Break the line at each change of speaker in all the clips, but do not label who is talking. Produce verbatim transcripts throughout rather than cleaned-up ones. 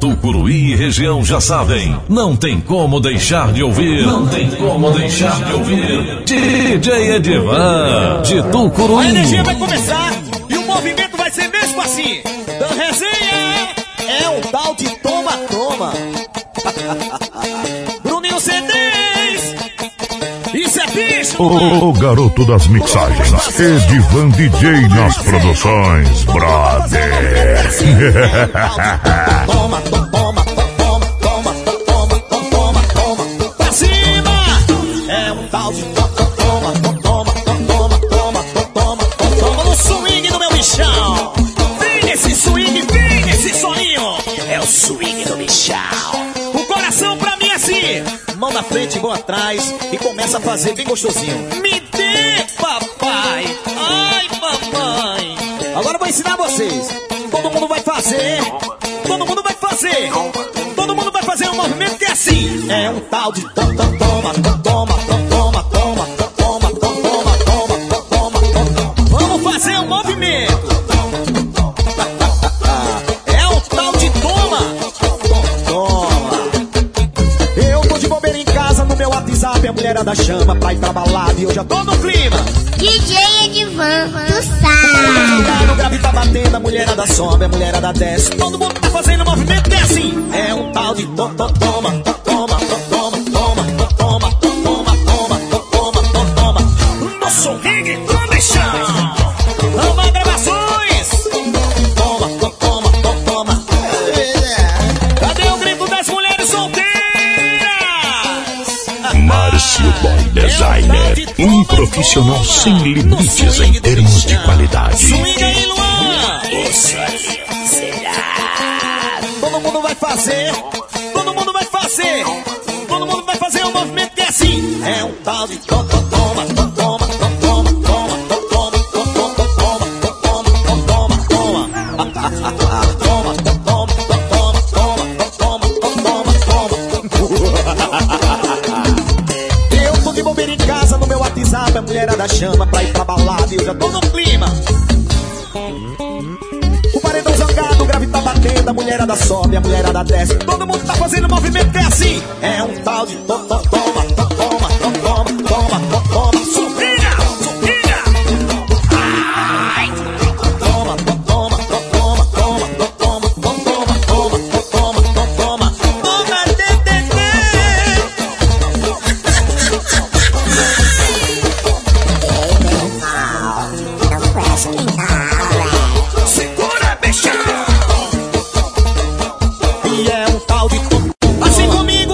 Tucuruí e região já sabem, não tem como deixar de ouvir, não tem como deixar de ouvir. D J Edivan, de Tucuruí.
A energia vai começar e o movimento vai ser mesmo assim. Da resenha é um tal de toma, toma. Bruninho C Ds, isso é bicho.
O, o garoto das mixagens, Edivan D J nas produções, brother.
Toma, toma, toma, toma, toma, toma, toma, toma, pra cima. É um tal de toma, toma, toma, toma, toma, toma, toma no swing do meu bichão. Vem nesse swing, vem nesse solinho. É o swing do bichão. O coração pra mim é assim, mão na frente, mão atrás e começa a fazer bem gostosinho. Me dê, papai. Ai, mamãe. Agora eu vou ensinar vocês. Todo mundo vai fazer. Todo mundo vai fazer. Todo mundo vai fazer um movimento que é assim. É um tal de toma, toma, toma, toma, toma, toma, toma, toma, toma, toma. Vamos fazer um movimento. É um tal de toma, toma. Eu tô de bobeira em casa no meu WhatsApp, a mulherada chama pra ir pra balada e eu já tô no clima.
D J Edivan, tu sabe.
No grave tá batendo, a mulherada sobe, a mulherada desce. Todo mundo tá fazendo movimento que é assim. É um tal de to, to, toma, to, toma, to, toma, toma, to, toma, to, toma, toma, to, toma, to, toma. No swing do bichão. Ama gravações. Toma, to, toma, to, toma. Cadê o grito das mulheres solteiras?
Márcio Boy Designer, um profissional sem limites em termos de qualidade.
Swing aí, Luan! Será? Todo mundo vai fazer, todo mundo vai fazer, todo mundo vai fazer um movimento que é assim. É um tal de toma, toma, toma, toma, toma, toma, toma, toma, toma, toma, toma, toma, toma, toma, toma, toma. Eu tô de bobeira em casa no meu WhatsApp, a mulherada chama pra ir pra balada e eu já tô no clima. O paredão zangado, o grave tá batendo, a mulherada sobe, a mulherada desce. Todo mundo tá fazendo movimento que é assim. É um tal de to, to, toma, to, toma, to, toma, toma, to, toma. Subida, subida. Ai. Toma, to, toma, to, toma, toma, to, toma, to, toma, toma, to, toma, to, toma. Toma, tê, tê, tê. Segura, bichão. E é um tal de to... Assim comigo.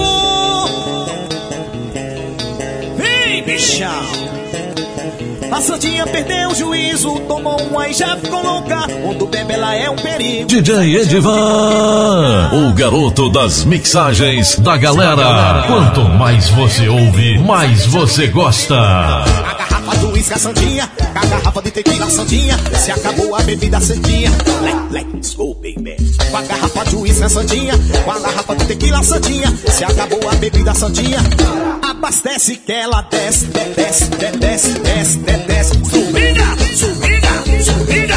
Vem, bichão. A Santinha perdeu o juízo, tomou um aí já ficou louca. Quando bebe ela é um perigo.
D J Edivan, o garoto das mixagens da galera. Quanto mais você ouve, mais você gosta.
A garrafa do uísque, a Santinha, a garrafa de tequila, a Santinha. Se acabou a bebida, Santinha. Let's go, baby. Com a garrafa de uísque, a Santinha, com a garrafa de tequila, a Santinha. Se acabou a bebida, Santinha. Abastece que ela desce, desce, desce, desce, desce. Subida, subida, subida.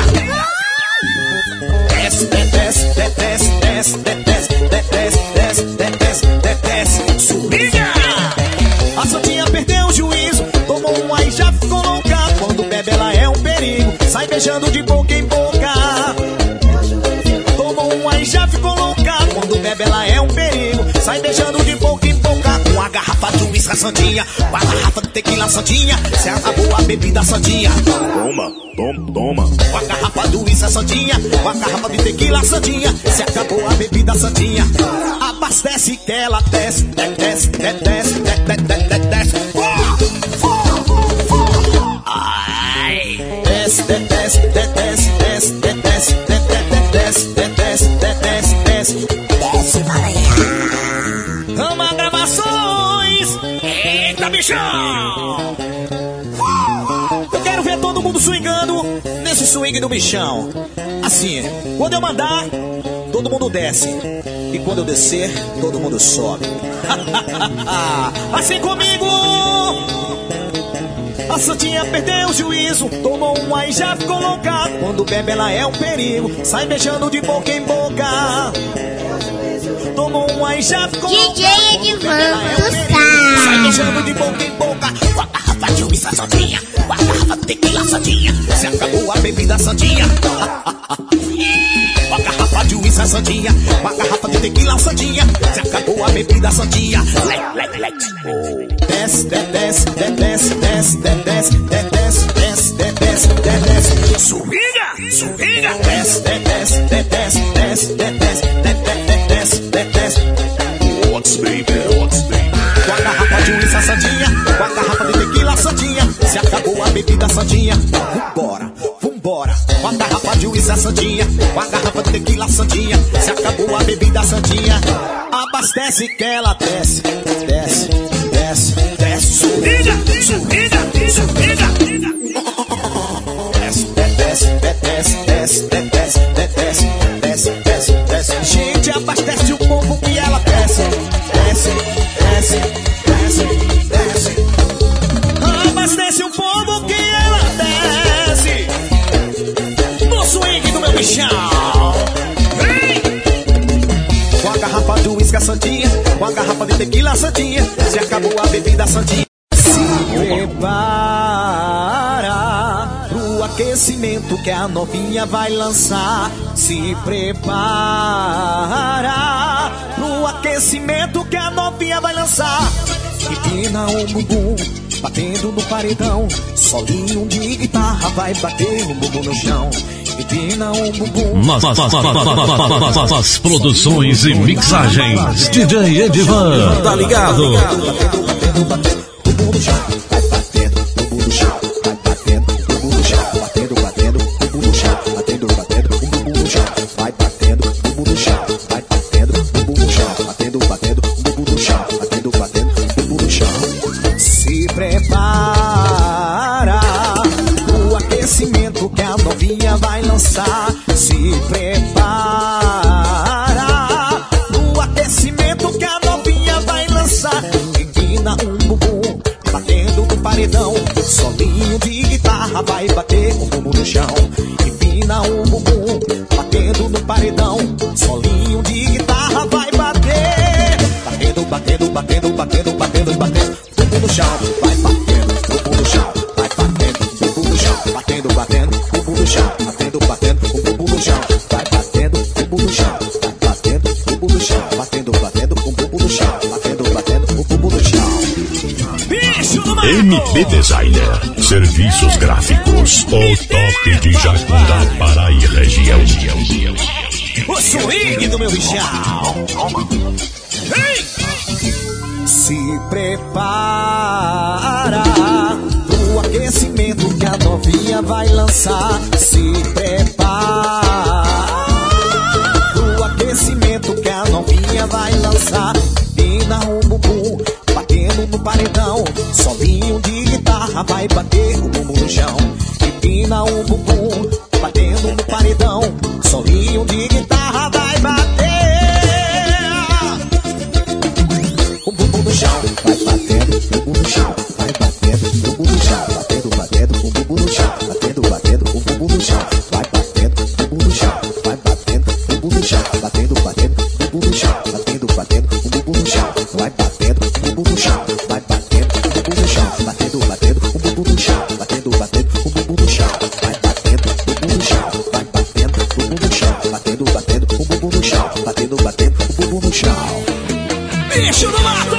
Desce, desce, desce, desce, desce, desce, desce, desce, subida. A Santinha perdeu o juízo, tomou um aí já ficou louca. Quando bebe ela é um perigo, sai beijando de boca em boca. Tomou um aí já ficou louca. Quando bebe ela é um perigo, sai beijando de boca em boca. Com a garrafa de uísque, a Santinha, com a garrafa de tequila, a Santinha. Se acabou a bebida, Santinha. Toma, toma, toma. Com a garrafa de uísque, a Santinha, com a garrafa de tequila, a Santinha. Se acabou a bebida, Santinha. Abastece que ela desce, desce, desce, desce, desce, desce. Ai. Desce, desce, desce, desce, desce, desce, desce, desce, desce, desce. Desce, Ama gravações. Eita, bichão. Eu quero ver todo mundo swingando nesse swing do bichão. Assim, quando eu mandar, todo mundo desce. E quando eu descer, todo mundo sobe. Assim comigo. A Santinha perdeu o juízo, tomou um aí já ficou louca. Quando bebe ela é um perigo, sai beijando de boca em boca. tomou uma e já ficou.
D J Edivan, tu
Sai
sabe.
beijando de boca em boca. Com a garrafa de uísque santinha, com a garrafa de tequila santinha. Se acabou a bebida santinha. Com a garrafa de uísque santinha, com a garrafa de tequila santinha. Se acabou a bebida santinha. Desce, desce, desce, desce, desce, desce, desce, desce, desce, desce. Swinga, swinga. Desce, desce, desce, desce, desce, desce, desce. What's baby, what's baby? Com a garrafa de uísque santinha, com a garrafa de tequila santinha. Se acabou a bebida santinha. Vambora, vambora. Com a garrafa de uísque santinha, com a garrafa de tequila santinha. Se acabou a bebida santinha. Abastece que ela desce, desce, desce, desce. Swinga, swinga, swinga. Desce, desce, desce, desce, desce, desce, desce, desce, desce. Gente, abastece o povo que ela desce, desce, desce, desce, desce. Abastece o povo que ela desce. No swing do meu bichão. Vem! Com a garrafa de uísque santinha, com a garrafa de tequila santinha. Se acabou a bebida santinha. Se prepara pro aquecimento que a novinha vai lançar. Se prepara pro aquecimento que a novinha vai lançar. Empina o bumbum, batendo no paredão. Solinho de guitarra vai bater o bumbum no chão. Empina o bumbum.
Nas, nas, nas, nas, nas produções e mixagens, D J Edivan, tá ligado?
Batendo, batendo, batendo, bumbum no chão. Vai batendo, bumbum no chão. Vai batendo, bumbum no chão. Batendo, batendo, bumbum no chão. Batendo, batendo, bumbum no chão. Vai batendo, bumbum no chão. Vai batendo, bumbum no chão. Batendo, batendo, bumbum no chão. Batendo, batendo, bumbum no chão. Se prepara o aquecimento que a novinha vai lançar. Se prepara o aquecimento que a novinha vai lançar. Empina um bumbum, batendo no paredão. Solinho de guitarra vai bater o bumbum no chão. Empina um bumbum, batendo no paredão. Solinho de guitarra vai bater. Batendo, batendo, batendo, batendo, batendo, batendo. Bumbum no chão, vai batendo, bumbum no chão. Vai batendo, bumbum no chão. Batendo, batendo, bumbum no chão. Batendo, batendo, bumbum no chão. Vai batendo, bumbum no chão. Vai batendo, bumbum no chão. Batendo, batendo, bumbum no chão. Batendo, batendo, bumbum no chão. Bicho do mato!
M P Designer, serviços gráficos, o top de Jacundá, Pará e região.
O swing do meu bichão. Ei! Se prepara pro aquecimento que a novinha vai lançar. Se prepara pro aquecimento que a novinha vai lançar. Empina o bumbum, batendo no paredão. Solinho de guitarra vai bater o bumbum no chão. Empina o bumbum, batendo no paredão. Solinho de guitarra vai bater o bumbum no chão. Vai batendo o bumbum no chão. Vai batendo o bumbum no chão. Batendo, batendo o bumbum no chão. Batendo, batendo o bumbum no chão. Vai batendo o bumbum no chão. Vai batendo o bumbum no chão. Batendo, batendo o bumbum no chão. Batendo, batendo o bumbum no chão. Vai batendo o bumbum no chão. Vai batendo o bumbum no chão. Batendo, batendo o bumbum no chão. Batendo, batendo o bumbum no chão. Vai batendo o bumbum no chão. Vai batendo o bumbum no chão. Batendo, batendo o bumbum no chão. Batendo, batendo o bumbum no chão. Bicho do mato!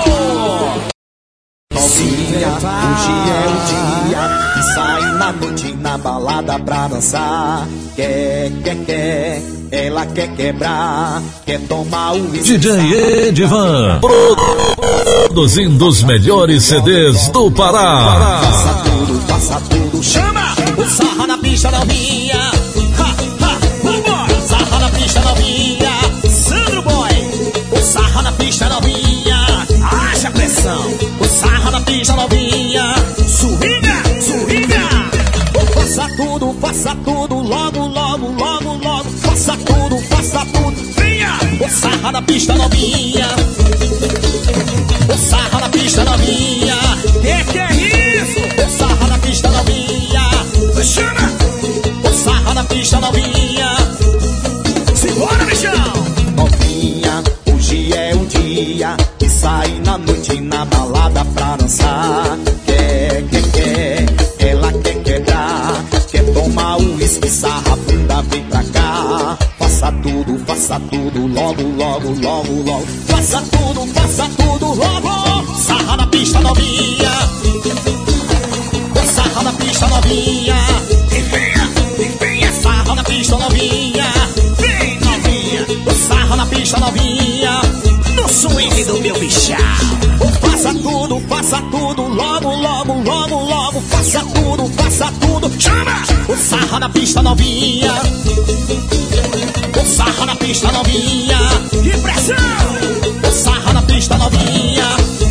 Novinha, hoje é o dia que sai na noite na balada pra dançar. Quer, quer, quer, ela quer quebrar, quer tomar o
D J Edivan, produzindo os melhores C Ds do Pará.
Faça tudo, faça tudo, chama! O sarra na pista novinha. Ha, ha, vambora! Sarra na pista novinha. Sandro Boy, o sarra na pista novinha. Haja pressão, o sarra na pista novinha. Swinga, swinga. Faça tudo, faça tudo, logo, logo, logo, logo. Faça tudo, faça tudo, venha! O sarra na pista novinha. O sarra na pista novinha. Que que é isso? O sarra na pista novinha. Chama! O sarra na pista novinha. Simbora, bichão! Novinha, faça tudo logo, logo, logo, logo. Faça tudo, faça tudo logo. Sarra na pista novinha. Sarra na pista novinha. E venha, e venha. Sarra na pista novinha. Vem novinha. Sarra na pista novinha. No swing do meu bichão. Faça tudo, faça tudo logo, logo, logo, logo. Faça tudo, faça tudo. Chama! O sarra na pista novinha. O sarra na pista novinha. Que pressão! O sarra na pista novinha.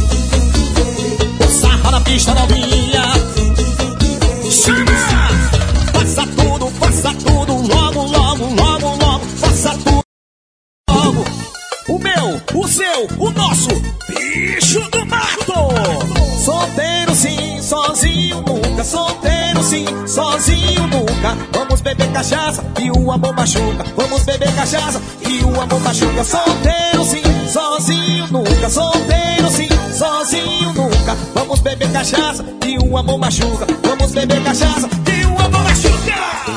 O sarra na pista novinha. Chama! Faça tudo, faça tudo logo, logo, logo, logo. Faça tudo logo. O meu, o seu, o nosso bicho do mato. Solteiro sim, sozinho nunca. Solteiro sim, sozinho nunca. Vamos beber cachaça e o amor machuca. Vamos beber cachaça e o amor machuca. Solteiro sim, sozinho nunca. Solteiro sim, sozinho nunca. Vamos beber cachaça e o amor machuca. Vamos beber cachaça e o amor machuca.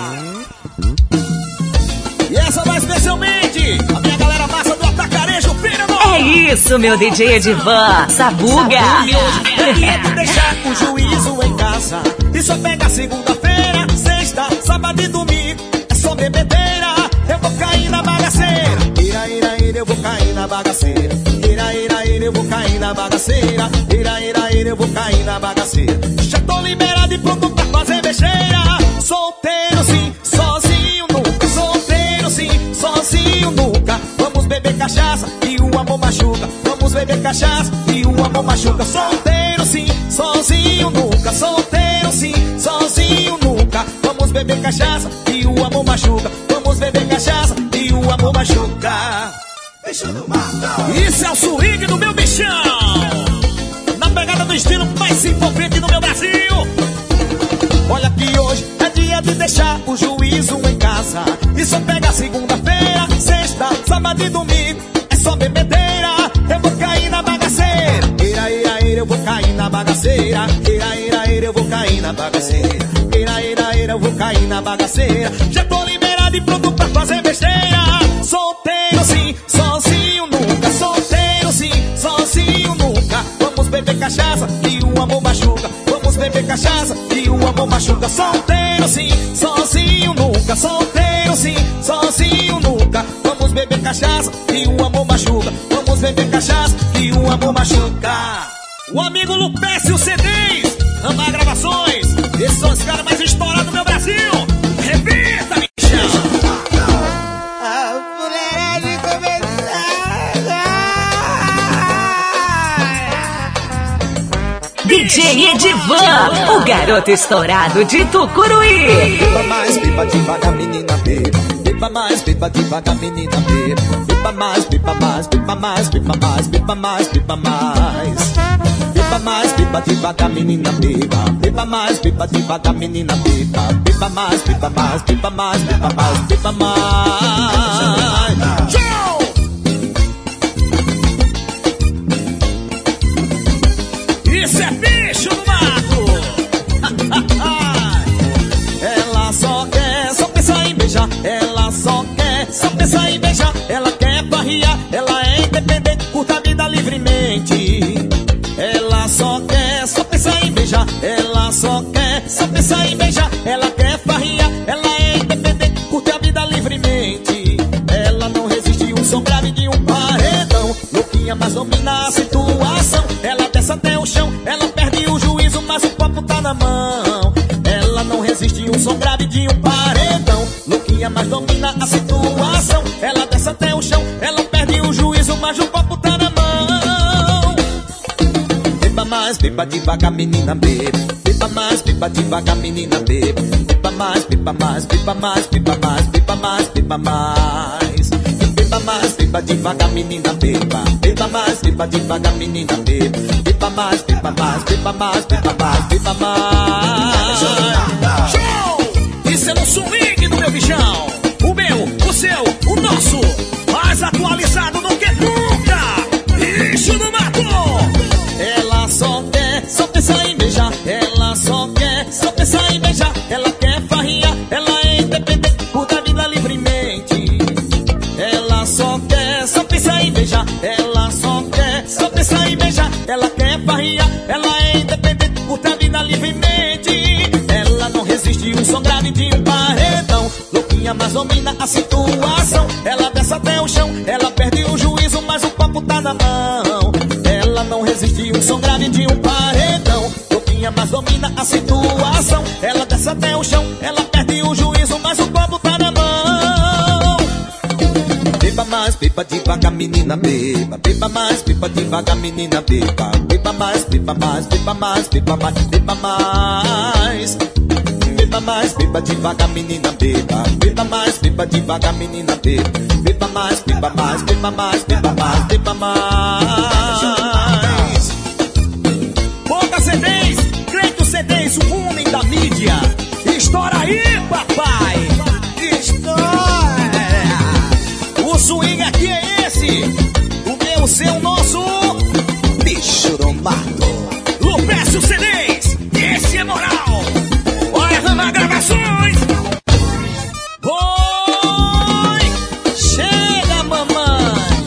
E essa vai especialmente a minha galera massa do Atacarejo, filho do...
É isso, meu D J Edivan, Sabuga.
É dia de deixar o juízo em casa e só pega segunda-feira, sexta, sábado e domingo. É só bebedeira, eu vou cair na bagaceira. Ira, ira, ira, eu vou cair na bagaceira. Ira, ira, ira, eu vou cair na bagaceira. Ira, ira, ira, eu vou cair na bagaceira. Já tô liberado e pronto pra fazer besteira. Solteiro sim, sozinho nunca. Solteiro sim, sozinho nunca. Vamos beber cachaça e o amor machuca. Vamos beber cachaça e o amor machuca. Solteiro sim, sozinho nunca. Solteiro sim, sozinho nunca. Vamos beber cachaça e o amor machuca. Vamos beber cachaça e o amor machuca. Isso é o swing do meu bichão. Na pegada do estilo mais envolvente do meu Brasil. Olha que hoje é dia de deixar o juízo em casa e só pega segunda-feira, sexta, sábado e domingo. É só bebedeira, eu vou cair na bagaceira. Ira, ira, ira, eu vou cair na bagaceira. Ira, ira, ira, eu vou cair na bagaceira. Ira, ira, ira, eu vou cair na bagaceira. Já tô liberado e pronto pra fazer besteira. Solteiro sim, sozinho nunca. Solteiro sim, sozinho nunca. Vamos beber cachaça e o amor machuca. Vamos beber cachaça e o amor machuca. Solteiro sim, sozinho nunca. Solteiro sim, sozinho nunca. Vamos beber cachaça e o amor machuca. Vamos beber cachaça e o amor machuca. O amigo Lupécio C Ds, Anda Gravações. Esses são os caras mais estourados do meu Brasil. Repita, bichão.
D J Edivan, o garoto estourado de Tucuruí.
Beba mais, beba devagar, menina, beba. Beba mais, beba devagar, menina, beba. Beba mais, beba mais, beba mais, beba mais, beba mais, beba mais. Beba mais, beba devagar, menina, beba. Beba mais, beba devagar, menina, beba. Beba mais, beba mais, beba mais, beba mais, beba mais. Tchau! Isso é bicho do mato. Ela só quer, só pensa em beijar. Ela só quer, só pensa em beijar. Ela quer barriar, ela é independente, curta a vida livremente. Ela só quer, só pensa em beijar. Ela só quer, só pensa em beijar. Ela quer farriar, ela é independente, curte a vida livremente. Ela não resiste um som grave de um paredão. Louquinha, mas domina a situação. Ela desce até o chão, ela perde o juízo, mas o copo tá na mão. Ela não resiste um som grave de um paredão. Louquinha, mas domina a situação. Ela desce até o chão, ela perde o juízo, mas o copo tá na mão. Beba mais, beba devagar, menina, beba. Beba mais, beba devagar, menina, beba. Beba mais, beba mais, beba mais, beba mais, beba mais, beba mais. Beba mais, beba devagar, menina, beba. Beba mais, beba devagar, menina, beba. Beba mais, beba mais, beba mais, beba mais, beba mais. Show! Isso é no swing do meu bichão. O meu, o seu, o nosso. Mais atualizado do que nunca. Bicho do mato. Ela só quer, só pensa em beijar. Ela só quer, só pensa em beijar. Ela quer farriar, ela é independente, curta a vida livremente. Ela domina a situação. Ela desce até o chão, ela perde o juízo, mas o copo tá na mão. Ela não resiste um som grave de um paredão. Toquinha mais domina a situação. Ela desce até o chão, ela perde o juízo, mas o copo tá na mão. Beba mais, beba devagar, menina, beba. Beba mais, beba devagar, menina, beba. Beba mais, beba mais, beba mais, beba mais, beba mais. Beba mais, beba devagar, menina, beba. Beba mais, beba devagar, menina, beba. Beba mais, beba mais, beba mais, beba mais, beba mais. Boca C Ds, Cleito C Ds, o homem da mídia. Estoura aí, papai. Estoura. O swing aqui é esse. O meu, o seu, o nosso. Bicho do mato. Lupécio C Ds, esse é moral. Gravações. Oi, chega, mamãe.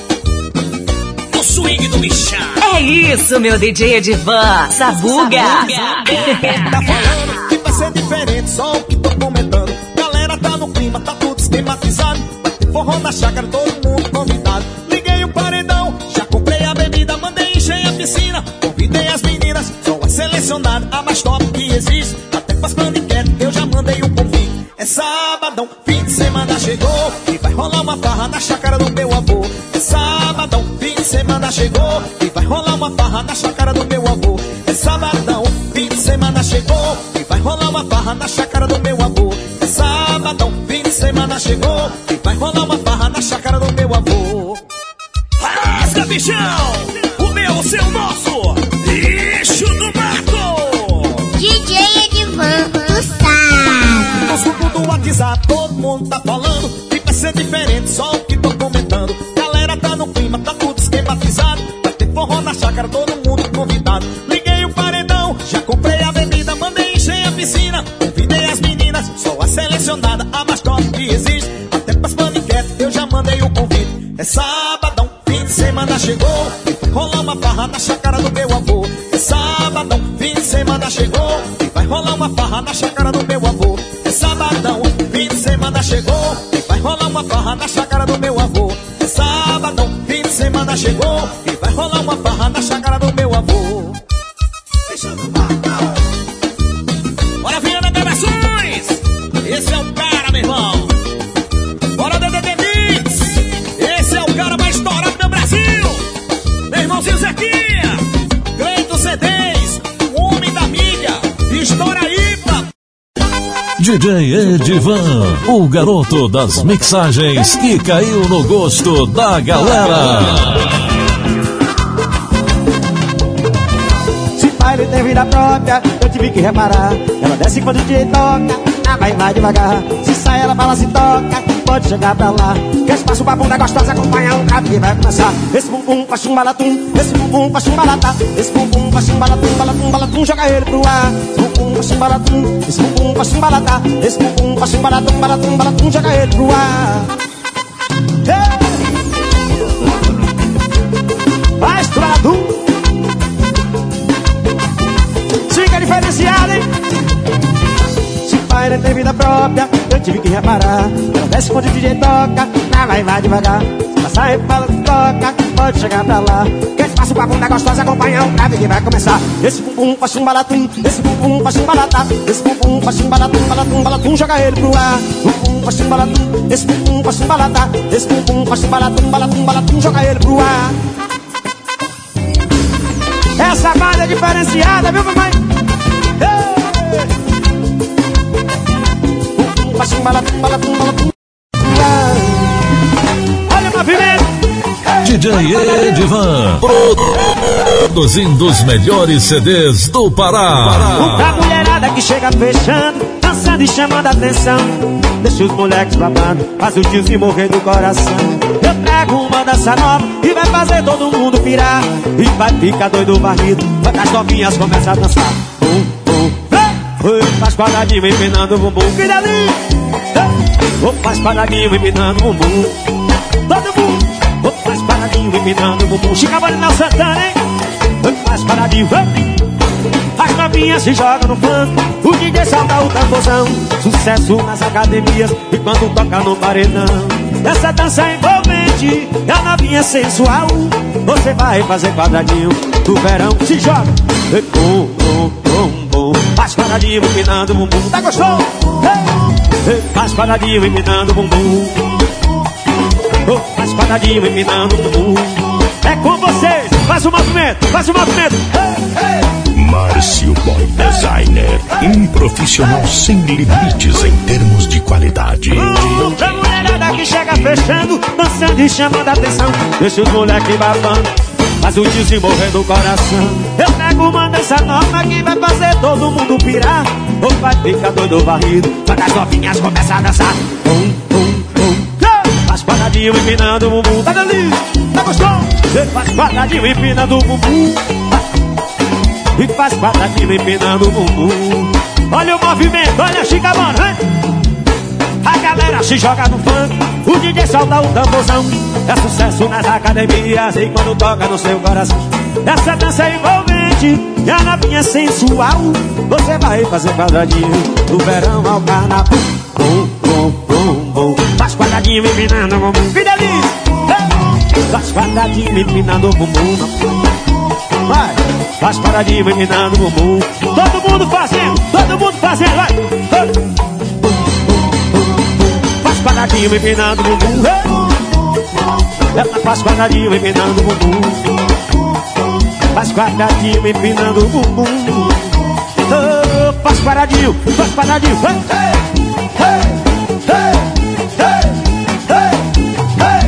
O swing do Michá.
É isso, meu D J Edivan. Sabuga.
Tá falando que vai ser diferente, só o que tô comentando. Galera tá no clima, tá tudo esquematizado. Vai ter forró na chácara, todo mundo convidado. Liguei o paredão, já comprei a bebida, mandei encher a piscina. Convidei as meninas, só a selecionada, a mais top que existe. Até com as paniquetes eu já mandei um convite. É sabadão, fim de semana chegou e vai rolar uma farra na chácara do meu avô. É sabadão, fim de semana chegou e vai rolar uma farra na chácara do meu avô. É sabadão, fim de semana chegou e vai rolar uma farra na chácara do meu avô. É sabadão, fim de semana chegou e vai rolar uma farra na chácara do meu avô.
Rasga, bichão! O meu, o seu, o nosso! Bicho do mato!
D J Edivan, tu sabe.
Nos grupos do WhatsApp todo mundo tá falando que vai ser diferente, só o que tô comentando. Galera tá no clima, tá tudo esquematizado. Vai ter forró na chácara, todo mundo convidado. Liguei o paredão, já comprei a bebida, mandei encher a piscina. Convidei as meninas, só a selecionada, a mais top que existe. Até pras paniquetes eu já mandei o convite. É sabadão, fim de semana chegou e vai rolar uma farra na chácara do meu avô. É sabadão, fim de semana chegou e vai rolar uma farra na chácara do meu avô. É sabadão, fim de semana chegou e vai rolar uma farra na chácara do meu avô. É sabadão, fim de semana chegou e vai rolar uma farra na chácara do meu avô.
Bora, Viana Gravações! Esse é o cara, meu irmão! Bora, D D D Mix! Esse é o cara mais estourado do Brasil! Meu irmãozinho Zequinha! Cleito C Ds, o homem da mídia! Estoura aí, papai!
D J Edivan, o garoto das mixagens que caiu no gosto da galera.
Se baile tem vida própria, eu tive que reparar. Ela desce quando o D J toca, ah, vai, vai devagar. Se sai ela fala, se toca, pode chegar pra lá. Quer espaço pra bunda gostosa, acompanha um cravo que vai começar. Esse bumbum faz chumbalatum, esse bumbum faz chumbalatá. Esse bumbum faz chumbalatum, balatum, balatum, joga ele pro ar. Bumbum faz chumbalatum, esse bumbum faz chumbalatá. Esse bumbum faz chumbalatum, balatum, balatum, joga ele pro ar. Faz chumbalatум. Fica diferenciado, hein? Se pai não tem vida própria, eu tive que reparar. Ela desce quando o D J toca, ah, vai, vai devagar. Se passar e fala que toca, pode chegar pra lá. Quer espaço pra bunda gostosa, acompanhar um grave que vai começar. Esse bumbum faz chumbalatum, esse bumbum faz chumbalatá. Esse bumbum faz chumbalatum, balatum, balatum, joga ele pro ar. Bumbum faz chumbalatum, esse bumbum faz chumbalatá. Esse bumbum faz chumbalatum, balatum, balatum, joga ele pro ar. Essa banda é diferenciada, viu, mamãe? Olha o movimento.
D J Edivan, produzindo os melhores C Ds do Pará.
A mulherada que chega fechando, dançando e chamando a atenção. Deixa os moleques babando, faz o tiozinho morrer do coração. Eu pego uma dança nova e vai fazer todo mundo pirar. E vai ficar doido varrido, quando as novinhas começam a dançar. Bum, bum, vem! Faz paradinho empinando o bumbum, que delícia! Oh, faz paradinho empinando o bumbum. Todo mundo! Oh, faz paradinho empinando o bumbum. Chica Bolinha Santana, hein? Oh, faz paradinho, vem! Faz novinha se joga no funk, o D J solta o tamborzão. Sucesso nas academias e quando toca no paredão. Essa dança envolvente, a novinha sensual. Você vai fazer quadradinho no verão, se joga. E bum, bum, bum, bum. Faz quadradinho empinando o bumbum. Tá gostoso? Ei, faz quadradinho empinando o bumbum. Oh, faz quadradinho empinando o bumbum. É com vocês, faz o movimento, faz o movimento. Ei, ei.
Márcio Boy Designer, um profissional sem limites em termos de qualidade.
Uh, a mulherada que chega fechando, dançando e chamando a atenção. Deixa os moleques babando, faz o tiozinho morrer do coração. Eu pego uma dança nova que vai fazer todo mundo pirar. Ou vai ficar doido varrido, quando as novinhas começam a dançar. Pum, pum, pum. Faz quadradinho empinando o bumbum. Tá delícia, tá gostoso? Faz quadradinho empinando o bumbum. E faz quadradinho empinando o bumbum. Olha o movimento, olha a chicabana, hein? A galera se joga no funk, o D J solta o tamborzão. É sucesso nas academias e quando toca no seu coração. Essa dança é envolvente e a novinha sensual. Você vai fazer quadradinho do verão ao carnaval. Bum, bum, bum, bum. Faz quadradinho empinando o bumbum. Que delícia! Faz quadradinho empinando o bumbum. Vai, faz quadradinho empinando o bumbum. Todo mundo fazendo, todo mundo fazendo, vai. Faz quadradinho empinando o bumbum. Ela faz quadradinho empinando o bumbum. Faz quadradinho empinando o bumbum. Oh, faz quadradinho, faz quadradinho. Hey, hey, hey, hey, hey,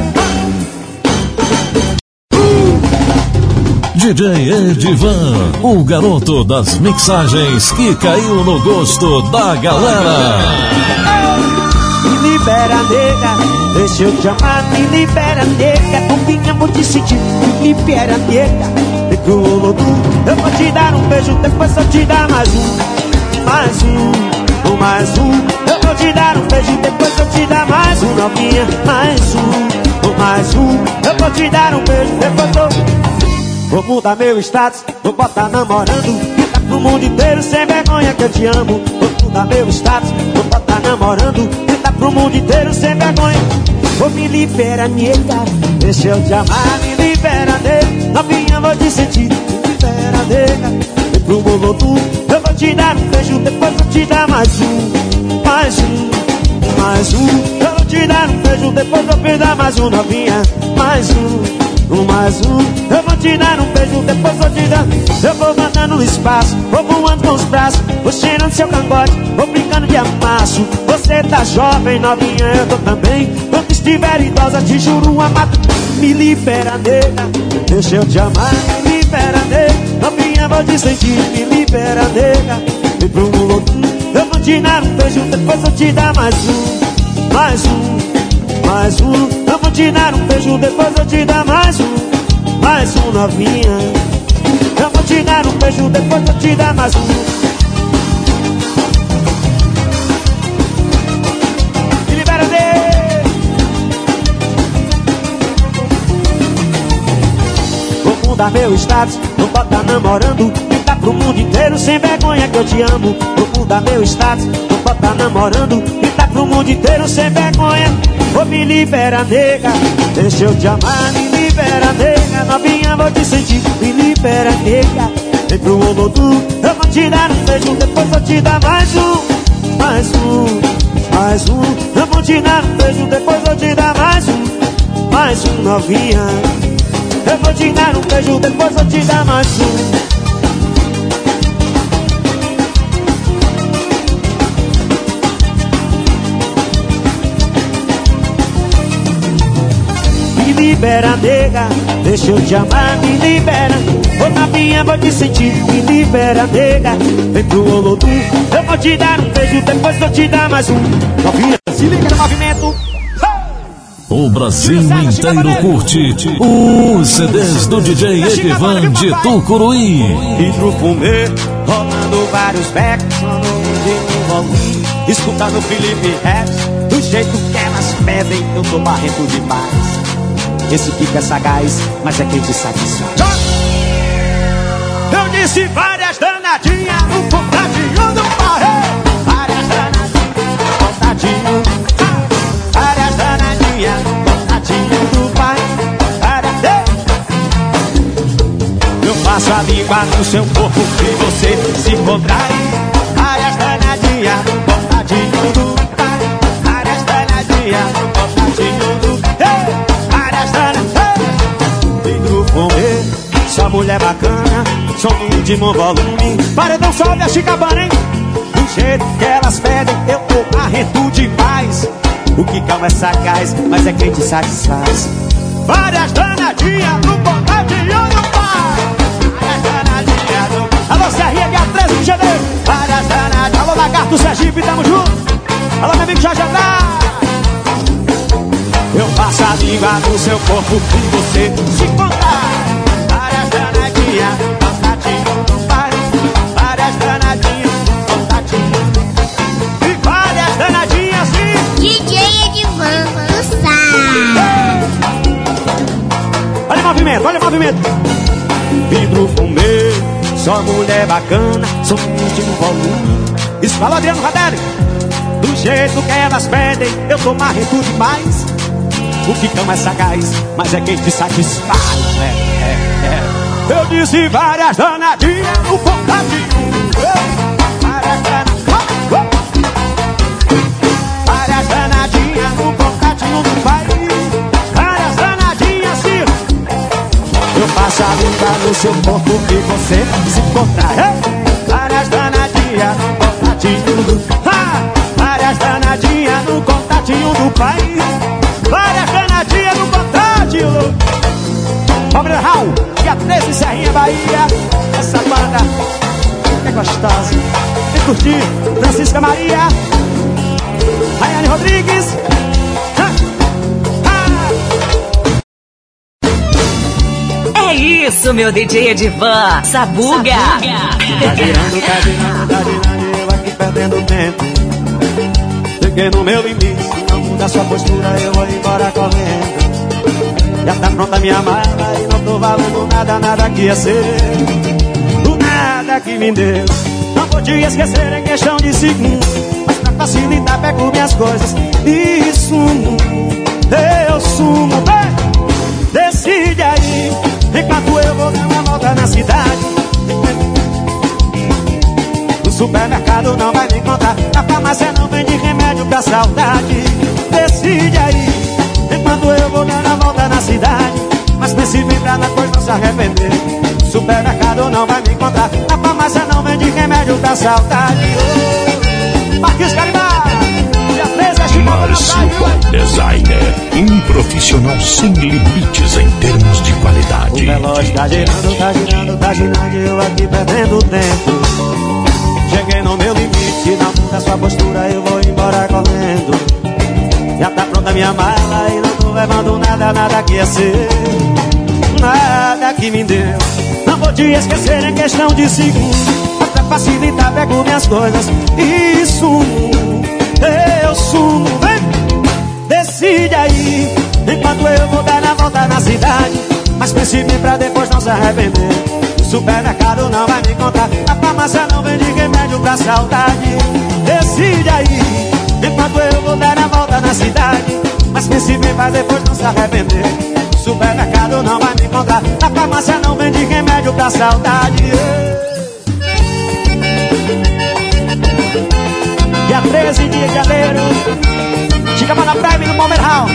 hey, hey.
D J Edivan, o garoto das mixagens que caiu no gosto da galera.
Me libera, nega, deixa eu te amar. Me libera, nega, novinha, vou te sentir. Me libera, nega, eu vou te dar um beijo, depois eu te dar mais um. Mais um, um mais um. Eu vou te dar um beijo, depois eu te dar mais um. Novinha, mais um, um mais um. Eu vou te dar um beijo, depois eu vou mudar meu status, vou botar namorando. Gritar pro mundo inteiro sem vergonha que eu te amo. Vou mudar meu status, vou botar namorando. Gritar pro mundo inteiro sem vergonha. Vou me libera, nega, deixa eu te amar. Me libera, nega, novinha, vou te sentir. Me libera, nega, vem pro Bolotu. Eu vou te dar um beijo, depois vou te dar mais um. Mais um, mais um. Eu vou te dar um beijo, depois vou te dar mais um. Novinha, mais um, um mais um. Eu vou te dar um beijo, depois vou te dar. Eu vou mandando no espaço, vou voando com os braços, vou cheirando seu cangote, vou brincando de amasso. Você tá jovem, novinha, eu tô também. Quando estiver idosa, te juro uma mata. Me libera, nega, deixa eu te amar. Me libera, nega, novinha, vou te sentir. Me libera, nega, vem pro mundo. Eu vou te dar um beijo, depois eu te dar mais um. Mais um, mais um. Eu vou te dar um beijo, depois eu te dar mais um. Mais um, novinha. Eu vou te dar um beijo, depois eu te dar mais um. Mudar meu status, não bota namorando. Gritar pro mundo inteiro sem vergonha que eu te amo. Vou mudar meu status, não bota namorando. Gritar pro mundo inteiro sem vergonha. Vou me libera, nega, deixa eu te amar. Me libera, nega, novinha, vou te sentir. Me libera, nega, vem pro Olodu. Eu vou te dar um beijo, depois vou te dar mais um. Mais um, mais um. Eu vou te dar um beijo, depois vou te dar mais um. Mais um, novinha. Eu vou te dar um beijo, depois vou te dar mais um. Me libera, nega, deixa eu te amar. Me libera, ô novinha, vou te sentir. Me libera, nega, vem pro Olodu. Eu vou te dar um beijo, depois vou te dar mais um. Novinha, se liga no movimento.
O Brasil inteiro curte os C Ds do D J Edivan de Tucuruí.
Hidro fumê, rolando vários becos, no volume, escutando Felipe Rett. Do jeito que elas pedem, eu tô barrento demais. Esse pica é sagaz, mas é quem te satisfaz. Eu disse várias várias danadinhas no contatinho do pai. Várias danadinhas no contatinho. Várias danadinhas no contatinho do pai. Várias. Eu passo a língua no seu corpo e você se contrai. Várias danadinhas no contatinho do pai. Várias danadinhas no contatinho do pai. Várias danadinhas. Vidro fumê, só mulher bacana, som no último volume. Paredão sobe a chicabana, hein? Do jeito que elas pedem, eu tô arreto demais. O que calma é sagaz, mas é quem te satisfaz. Várias danadinhas no contatinho do pai. Várias danadinhas no... Alô, Serrinha, dia treze de janeiro. Várias danadinhas. Alô, Lagarto, Sergipe, tamo junto. Alô, meu amigo Jorge André. Eu passo a língua no seu corpo e você se contrai. Várias danadinhas no contatinho do pai. Várias danadinhas no contatinho. E várias danadinhas e...
D J Edivan do Sá.
Olha o movimento, olha o movimento. Vidro fumê, só mulher bacana, só no último volume. Isso fala Adriano Radelli. Do jeito que elas pedem, eu tô marrento demais. O que cama é sagaz, mas é quem te satisfaz. É, é, é. Eu disse várias danadinhas no contatinho. Várias danadinhas. Várias danadinhas no contatinho do pai. Várias danadinhas, sim. Eu passo a língua no seu corpo e você se contrai. Várias danadinhas no contatinho do pai. Várias danadinhas no contatinho do pai. Várias danadinhas no contatinho. Palmeira Raul, dia treze, Serrinha, Bahia. Essa banda é gostosa. Vem curtir, Francisca Maria, Rayane Rodrigues.
É isso, meu D J Edivan. Sabuga.
Tá girando, tá girando, tá girando, eu aqui perdendo tempo. Cheguei no meu limite, não muda sua postura, eu vou embora correndo. Já tá pronta minha mala e não tô valendo nada, nada que ia ser. Do nada que me deu, não vou te esquecer em questão de segundo. Mas pra facilitar pego minhas coisas e sumo. Eu sumo, vem, decide aí. Enquanto eu vou dar uma volta na cidade. No supermercado não vai me encontrar, na farmácia não vende remédio pra saudade. Decide aí. Enquanto eu vou dar a volta na cidade, mas pense bem pra depois não se arrepender. No supermercado não vai me encontrar, na farmácia não vende remédio pra saudade. Oh, Marquinhos Caribá, dia treze é Chicago na praia.
Designer, um profissional sem limites em termos de qualidade.
O relógio tá girando, tá girando, tá girando, eu aqui perdendo tempo. Cheguei no meu limite, não muda sua postura, eu vou embora correndo. Já tá pronta minha mala e não tô levando nada, nada que ia ser. Nada que me deu, não vou te esquecer em questão de segundo. Pra facilitar pego minhas coisas e sumo. Eu sumo, vem, decide aí. Enquanto eu vou dar a volta na cidade, mas pense bem pra depois não se arrepender. No supermercado não vai me encontrar, a farmácia não vende remédio pra saudade. Decide aí. Enquanto eu vou dar a volta na cidade, mas pense bem pra depois não se arrepender. No supermercado não vai me encontrar, na farmácia não vende remédio pra saudade. Dia treze de janeiro, Chicago na praia, no Palmeira Raul.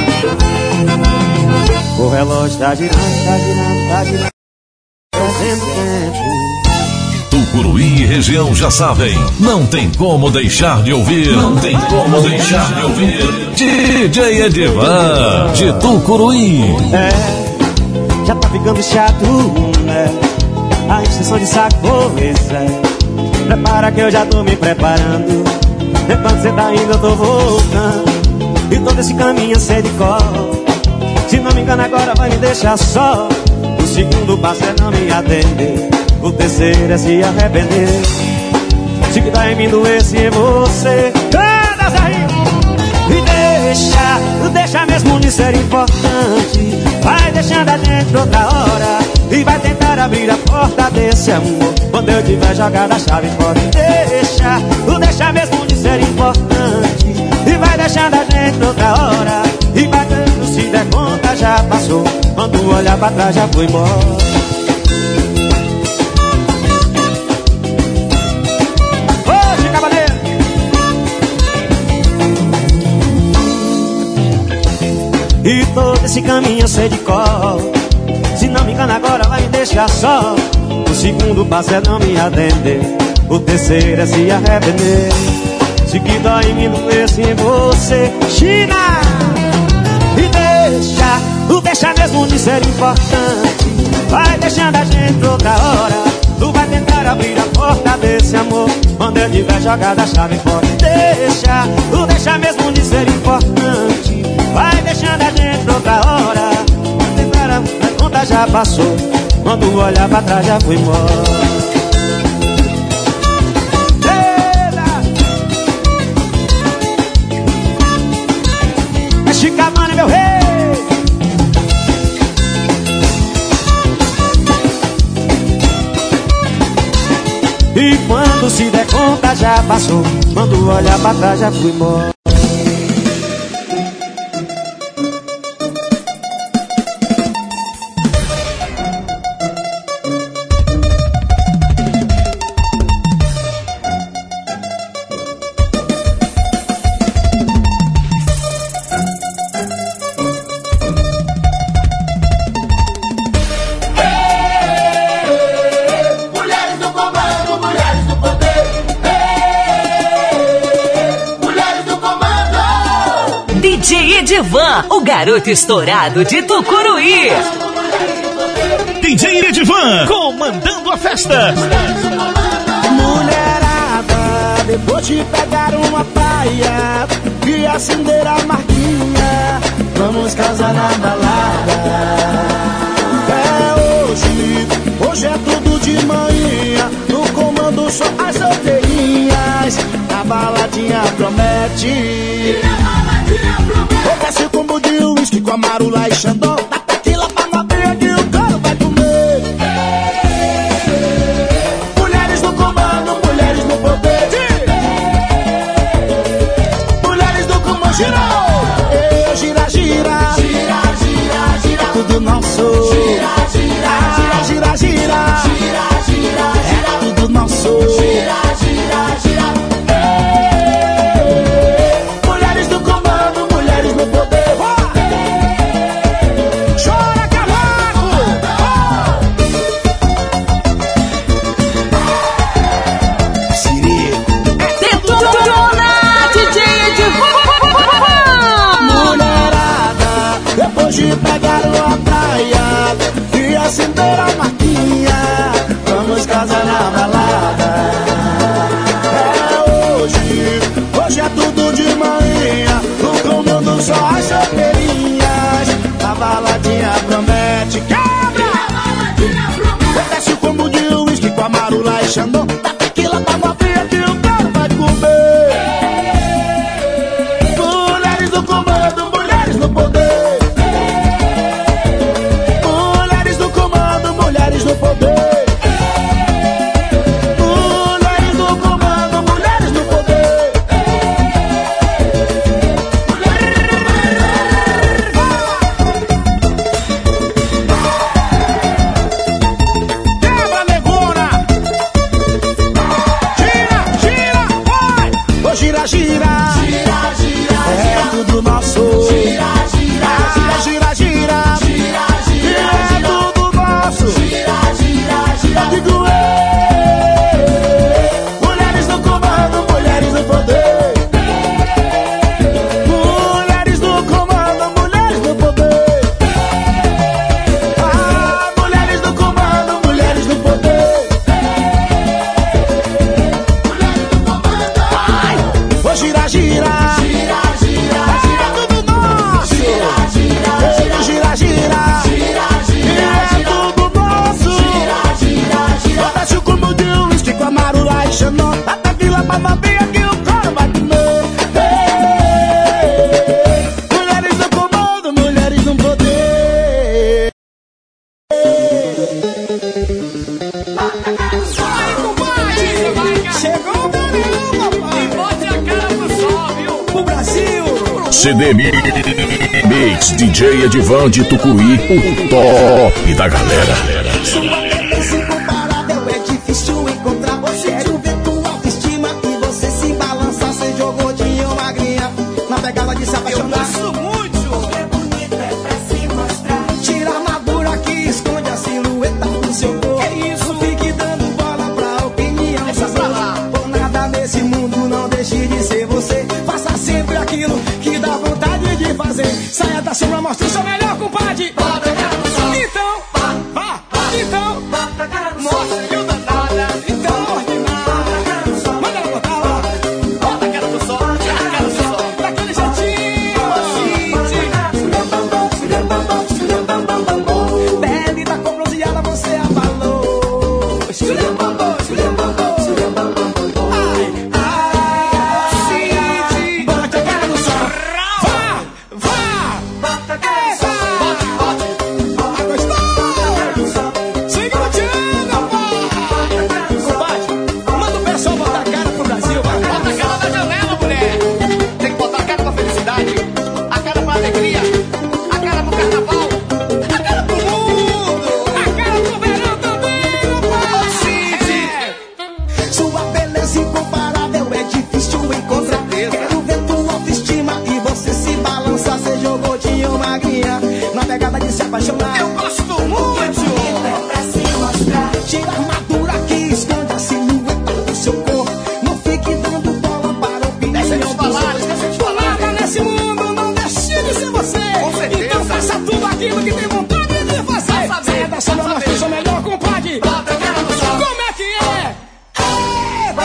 O relógio tá girando, tá girando, tá girando, perdendo tempo.
Tucuruí e região já sabem, não tem como deixar de ouvir, não tem como deixar de ouvir D J Edivan de Tucuruí.
É, já tá ficando chato, né? A extensão de saco, pois é. Prepara que eu já tô me preparando. Enquanto cê tá indo eu tô voltando. E todo esse caminho eu sei de cor. Se não me engano agora vai me deixar só. O segundo passo é não me atender, o terceiro é se arrepender. Se que tá em mim doesse em você, todas aí. E deixa, deixa mesmo de ser importante. Vai deixando a gente outra hora e vai tentar abrir a porta porta desse amor. Quando eu tiver jogado a chave fora, deixa, tu deixa mesmo de ser importante. E vai deixando a gente toda hora. E vai dando, se der conta já passou. Quando olhar pra trás já foi embora. E todo esse caminho eu sei de cor. Se não me engano agora vai me deixar só. O segundo passo é não me atender. O terceiro é se arrepender. Se que dói em mim doesse em você, China. E deixa, tu deixa mesmo de ser importante. Vai deixando a gente toda hora. Tu vai tentar abrir a porta desse amor. Quando eu tiver jogado a chave fora, deixa, tu deixa mesmo de ser importante. Vai deixando a gente toda hora. A conta já passou. Quando olhar pra trás já foi embora. É Chicamani, meu rei. E quando se der conta já passou. Quando olhar pra trás já fui embora.
Edivan, o garoto estourado de Tucuruí.
D J Edivan, comandando a festa.
Mulherada, depois de pegar uma praia e acender a marquinha, vamos casar na balada. É hoje, hoje é tudo de manhã. No comando só as solteirinhas. A baladinha promete. Oferece combo de uísque com amarula e xandó. Da tequila pra novinha que o coro vai comer. Mulheres no comando, mulheres no poder. Mulheres no comando, girou. Eu, gira, gira. Gira, gira, gira. Tudo nosso. Gira, gira, gira. Gira, gira. Gira, gira, gira. Tudo nosso. Gira, gira, gira. De pegar uma praia e acender a marquinha, vamos casar na balada. É hoje, hoje é tudo de manhã. No comando só as solteirinhas. A baladinha promete. Quebra! A baladinha promete. Desce o combo de uísque com amarula e xandó. Da tequila pra novinha que o cara vai comer. Mulheres no comando, mulheres no poder. Mulheres no poder. Mulheres no comando, mulheres no poder. Quebra, negona. Gira, gira, vai. Ô, gira, gira. Gira, gira, é tudo nosso. Gira, gira, gira, gira, gira. Gira, gira, é tudo nosso. Eu digo ei, mulheres no comando, mulheres no poder. Mulheres no comando, mulheres no poder. Ah, mulheres no comando, mulheres no poder. Mulheres no comando. Ai, vou girar, gira. Gira, gira, gira. É tudo nosso. Gira, gira, gira. Gira, gira. Gira, gira. É tudo nosso. Gira, gira. Desce o combo de uísque com amarula e xandó. Da tequila pra novinha que o coro vai comer. Ei, mulheres no comando, mulheres no poder.
C D Mix D J Edivan de Tucuruí, o top da galera.
Sua beleza incomparável é difícil encontrar. Quero ver tua autoestima e você se balança. Cê jogou de magrinha na pegada de se apaixonar. Eu gosto muito. É bonita, é pra se mostrar. Tira a armadura que esconde a silhueta do seu corpo. É isso. Não fique dando bola pra opinião. Deixa pra lá. Por nada nesse mundo não deixe de ser você. Faça sempre aquilo que dá vontade de fazer. Saia da sombra, mostre o seu melhor, compadre. Bota a cara no sol. Então, vá, vá, então, bota a cara no sol. Mostre o danada. Então, ordinária. Manda ela botar lá. Bota a cara no sol. Tira a cara do sol. Daquele jeitinho. Pele da cor bronzeada, você abalou. Ai, ai, Cid. Bota a cara no sol. Vá, vá. Bota a cara no sol. Tá gostando? Siga o Tiago, compadre. Manda o pessoal botar a cara pro Brasil, vai.
Bota a cara na janela, mulher. Tem que botar a cara pra felicidade, a cara pra alegria, a cara pro carnaval, a cara pro mundo,
A cara pro verão também, rapaz.
Cid.
Sua beleza incomparável é difícil encontrar. Quero ver tua autoestima e você se balança. Cê jogou de magrinha na pegada de se apaixonar.
Eu gosto muito.
Tira a armadura que esconde a silhueta do seu corpo. Não fique dando bola para o opinião.
Deixa eles falarem, deixa eles
Por nada
falarem.
nesse mundo não deixe de ser você.
Com certeza.
Então faça tudo aquilo que tem vontade de fazer.
Faça
Saia
bem,
da sombra,
faça
mostre o
bem.
seu melhor, compadre.
Bota a cara no sol.
Como é que é? Eba!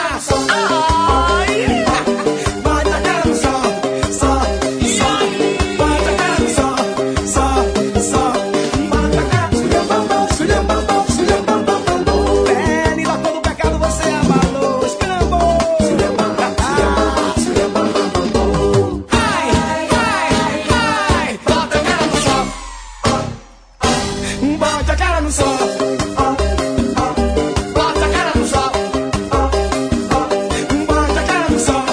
Ai.
Bota a cara no sol, sol, sol. Bota a cara no sol, sol, sol. Bota a cara no sol, sulhambambam, sulhambambam. Pele da cor do pecado, você abalou, escambou. Ai, ai, ai.
Bota a cara no sol.
Bota a cara no sol.
Bota a cara no sol.
Bota a cara no sol.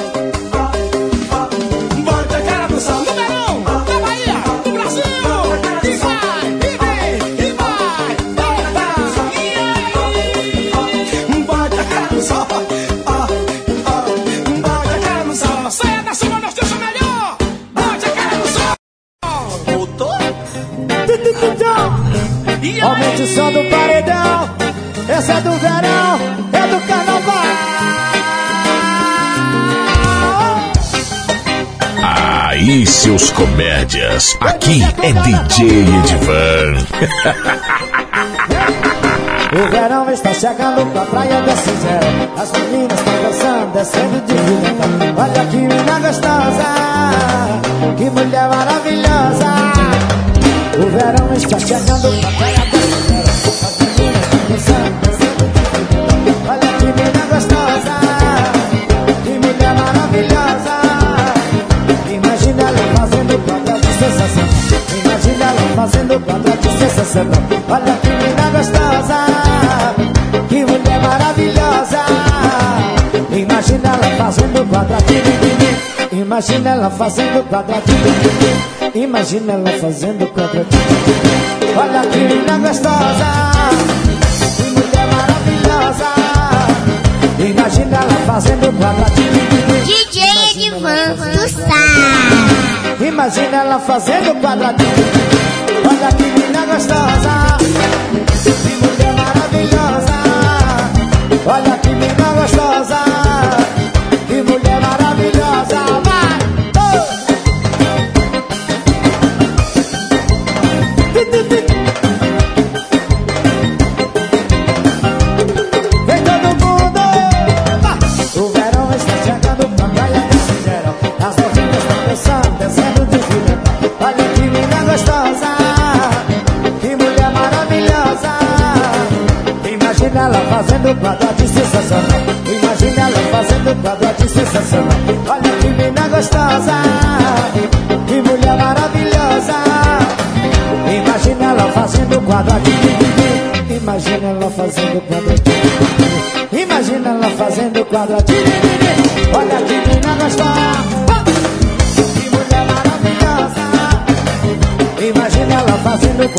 Bota a cara no sol. Número um da Bahia, do Brasil. E vai, e vem, e vai. Bota, e aí? Bota a cara no sol. Ó, ó. Bota a cara no sol. Saia da sua, mostre o seu melhor. Bota a cara no sol.
Voltou?
Aumente o som do paredão. Esse é do verão, é do carnaval.
Aí, seus comédias, aqui é D J Edivan.
O verão está chegando pra praia desse zero. As meninas estão dançando, descendo de vida. Olha que menina gostosa, que mulher maravilhosa. O verão está chegando pra praia desse zero. As meninas estão dançando, descendo de vida. Olha que menina gostosa, que mulher maravilhosa. Imagina ela fazendo quadra de sensação. Imagina ela fazendo quadra de sensação. Olha que menina gostosa, que mulher maravilhosa. Imagina ela fazendo quadradinho. Imagina ela fazendo quadradinho. Imagina ela fazendo quadradinho. Olha que menina gostosa, que mulher maravilhosa. Imagina ela fazendo quadradinho.
D J Edivan do Sá.
Imagina ela fazendo quadradinho. Olha que menina gostosa, que mulher maravilhosa. Olha que menina gostosa, que mulher maravilhosa. Vai! Oh! Vem todo mundo! O verão está chegando pra praia desse verão. As novinhas estão dançando, descendo de vida. Olha que menina gostosa, que mulher maravilhosa. Imagina ela fazendo quadra de sensacional. Imagina ela fazendo quadra de sensacional. Olha que menina gostosa, que mulher maravilhosa. Imagina ela fazendo quadra de. Imagina ela fazendo quadra de. Imagina ela fazendo quadra de. Olha que menina gostosa, que mulher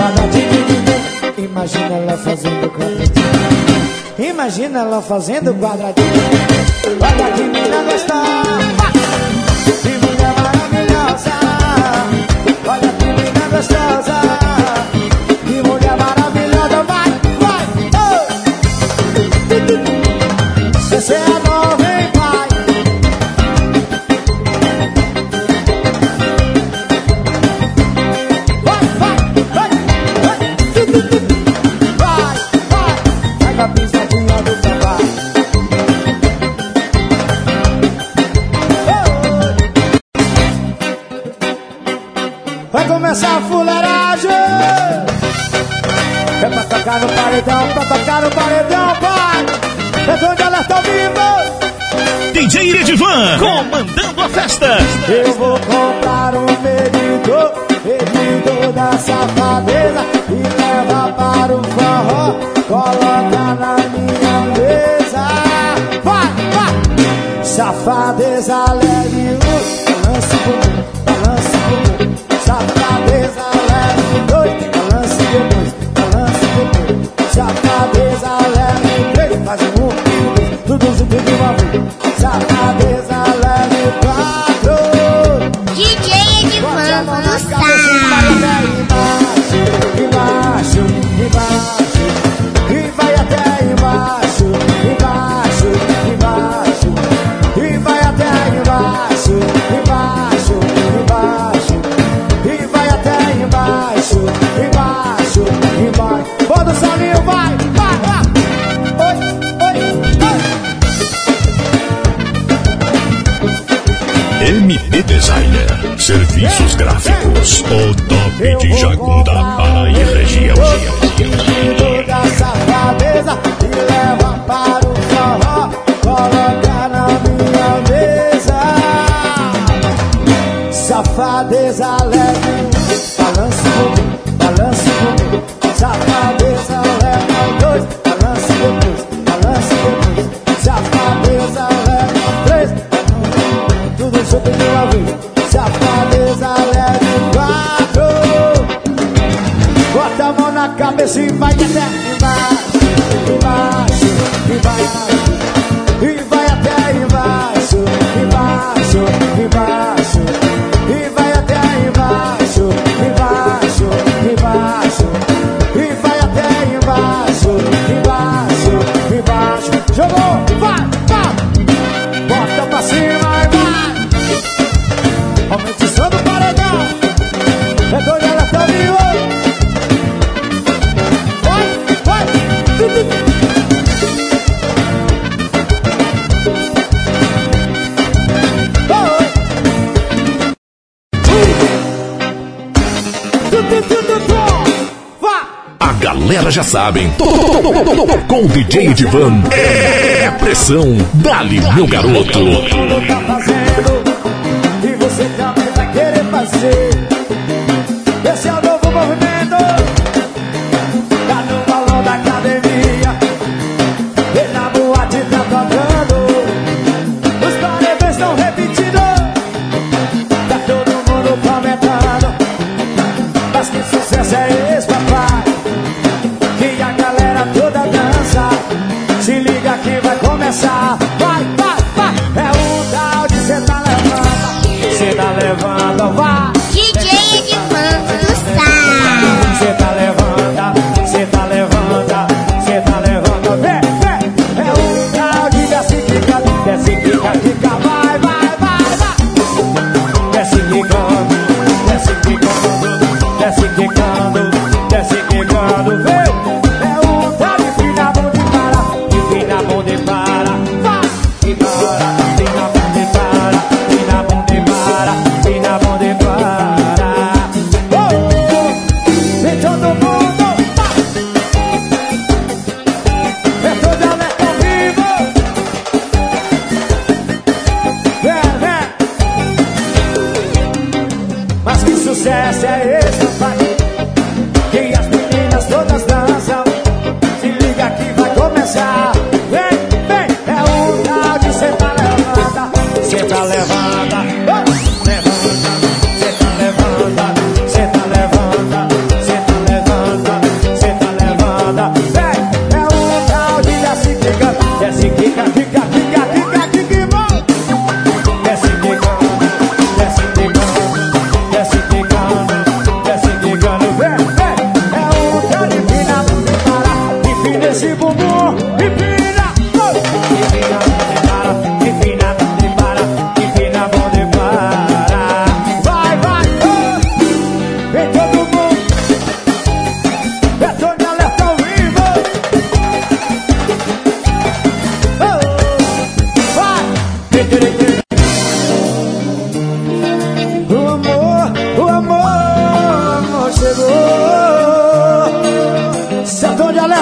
quadradinho de vento. Imagina ela fazendo quadradinho. Imagina ela fazendo quadradinho. Quadradinho, menina gostosa. Que mulher maravilhosa. Olha que menina gostosa. Que mulher maravilhosa. Vai, vai, oh. Essa é a nova, hein, vai. Vai, vai, vai, vai. Vai, vai. Vai com a pisadinha do trabalho. Vai começar a fuleiragem. É pra tocar no paredão, pra tocar no paredão, pai. É doido, alerta ao vivo.
D J Edivan, comandando a festa.
Eu vou comprar um medidor, medidor da safadeza, e leva para o forró, coloca na minha mesa. Vai, vai. Safadeza, leve luz, balance o bumbum, balance o bumbum. Safadeza, leve dois, balance depois, balance depois. Safadeza, leve três, faz um, um, dois, tudo junto de uma vez. Safadeza, leve quatro.
D J Edivan do Sá.
Embaixo, embaixo, e vai até embaixo, embaixo, embaixo, e vai até embaixo, embaixo, embaixo, e vai até embaixo, embaixo, embaixo. Bota o solinho, vai, vai, vai. Oi, oi, oi.
M P Designer, serviços gráficos, o top de Jacunda, Paraí região.
Da safadeza e leva para o forró, coloca na minha mesa. Safadeza, leve, balance o bumbum, balance o bumbum. Safadeza, leva dois, balance depois, balance depois. Safadeza, leva três, tudo junto de uma vez. Safadeza, leve quatro. Bota a mão na cabeça e vai até embaixo, embaixo, embaixo. E vai até embaixo, embaixo, embaixo. E vai até embaixo, embaixo, embaixo. E vai até embaixo, embaixo, embaixo. Jogou, vai, vai. Bota pra cima e vai. Aumente o som do paredão. É doido, ela tá viva. Vai, vai. Tu, tu, tu. Oh. Tu, tu, tu, tu, tu. Vai.
A galera já sabem, com o D J Edivan é pressão. Dali, meu garoto.
Mundo tá fazendo e você também vai querer fazer. Esse é o novo movimento. Tá no balão da academia e na boate tá tocando. Os paredões estão repetindo. Tá todo mundo comentando. Mas que sucesso é esse, papai? Que a galera toda dança. Se liga que vai começar. Vai, vai, vai. É o tal de cê tá levando. Cê tá levando, vai.
D J Edivan do Sá.
Cê tá levando, cê tá levando, cê tá levando. Vem, vem. É o tal de desce, quica, desce, quica, quica. Vai, vai, vai, vai. Desce quicando, desce quicando, desce quicando, desce quicando. Vem. É o tal de fina bom de para, de fina bom de para. Vai, e para, fina bom de para, fina bom de para, fina bom de para. Oh, oh. Vem todo mundo, vai. É toda alerta ao vivo. Vem, vem. Mas que sucesso é esse, papai? Que as meninas todas dançam. Se liga que vai começar. Vem, vem. É o tal de cê tá levando. Cê tá levando. Oh, levanta. Cê tá levando. Cê tá levando. Cê tá levando.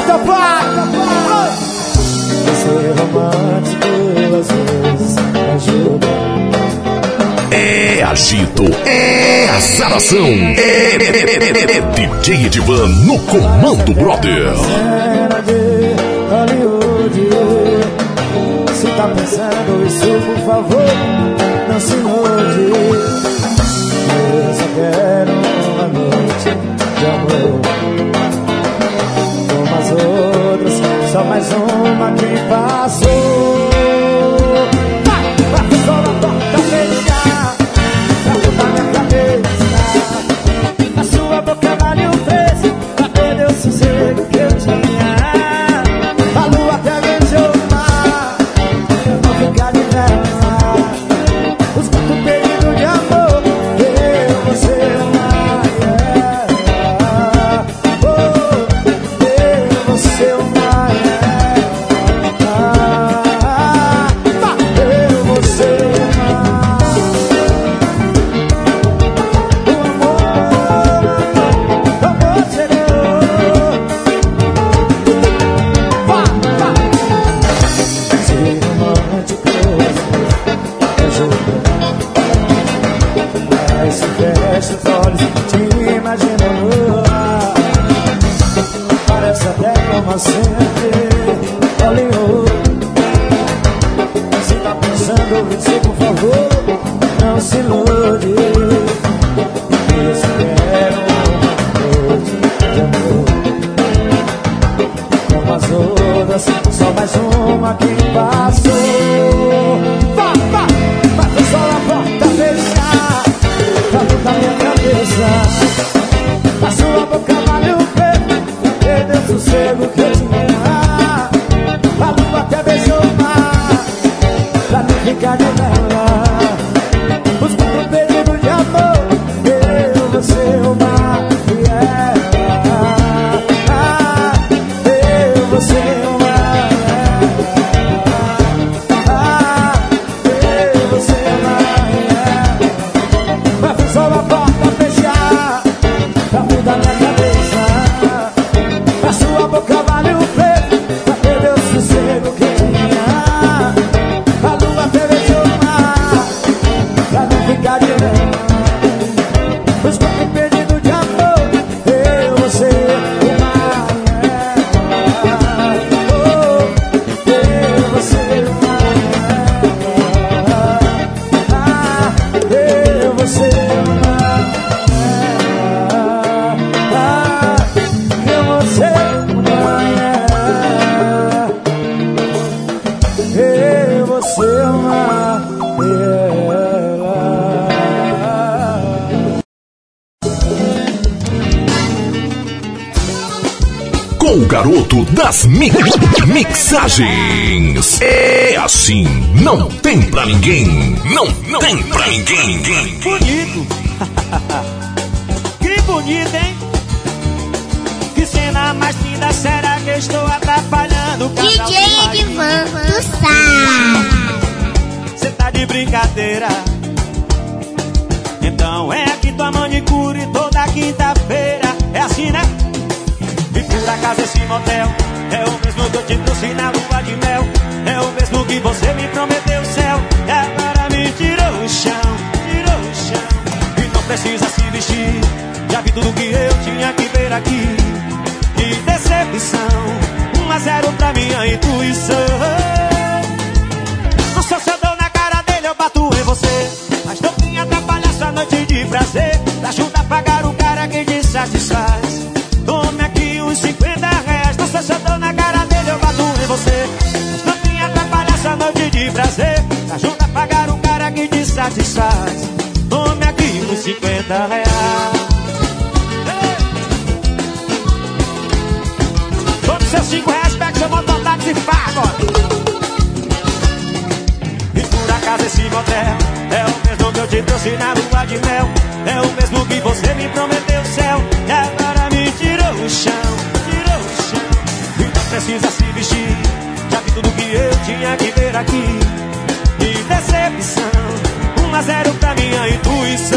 Acorda, pai! Ser romântico às vezes ajuda.
É agito, é azaração, é, é, é, é D J Edivan no comando, brother.
Cena de Hollywood. Se tá pensando isso, por favor, não se ilude. Eu só quero uma noite de amor, como as outras, só mais uma que passou. Vai, vai, só na porta fechar, pra botar minha cabeça. A sua boca vale um preço, pra perder o sossego que eu tinha. A lua até beijou o mar, eu não ficar de vela. Os quatro pedidos de amor, eu vou ser uma, yeah. Oh, eu vou ser uma, yeah. Eu vou ser uma. O amor, o amor chegou. Vá, vá. Ser romântico ajuda. Mas se fecha os olhos, te imagina no ar. Parece até uma cena de Hollywood. Se tá pensando isso, por favor, não se ilude. Eu só quero uma noite de amor, como as outras, só mais uma que passou. Vá, vá, bate só na porta fechar, pra botar minha cabeça. A sua boca vale um peito, pra perder o sossego que eu tinha. A lua até beijou o mar, pra não ficar de vela. Os quatro pedidos de amor, eu vou ser uma, yeah. Ah, eu vou ser uma, ah, eu vou ser uma, yeah. Mas só uma porta fechar, pra mudar minha cabeça. A sua boca vale um preço, pra perder o sossego que eu tinha. A lua até beijou o mar, pra não ficar de vela. Os quatro pedidos de amor, eu vou ser uma, yeah. Oh, eu vou ser uma, yeah. Eu vou ser uma, yeah. Eu vou ser uma, yeah. Eu vou ser uma, yeah.
Com o garoto das mi mixagens. É assim, não tem pra ninguém. Não, não tem pra ninguém.
Bonito. Que bonito, hein? Que cena mais linda, será que eu estou atrapalhando o casal?
D J Edivan, tu sabe.
Cê tá de brincadeira. Então é aqui tua manicure toda quinta-feira. É assim, né? E por acaso esse motel é o mesmo que eu te trouxe na lua de mel. É o mesmo que você me prometeu o céu. E agora me tirou o chão, tirou o chão. E não precisa se vestir, já vi tudo que eu tinha que ver aqui. Que decepção, um a zero pra minha intuição. Não sou seu dor na cara dele, eu bato em você. Mas não vim atrapalhar sua noite de prazer. Ajuda a pagar o cara que te satisfaz. Tome aqui uns cinquenta reais. Não sou seu dor na cara dele, eu bato em você. Mas não vim atrapalhar sua noite de prazer. Ajuda a pagar o cara que te satisfaz. Tome aqui uns cinquenta reais. Tome seus cinco reais, pega seu mototáxi e paga agora. E por acaso esse motel é o mesmo que eu te trouxe na lua de mel. É o mesmo que você me prometeu o céu. E agora me tirou o chão, tirou o chão. E não precisa se vestir, já vi tudo que eu tinha que ver aqui. Que decepção, um a zero pra minha intuição.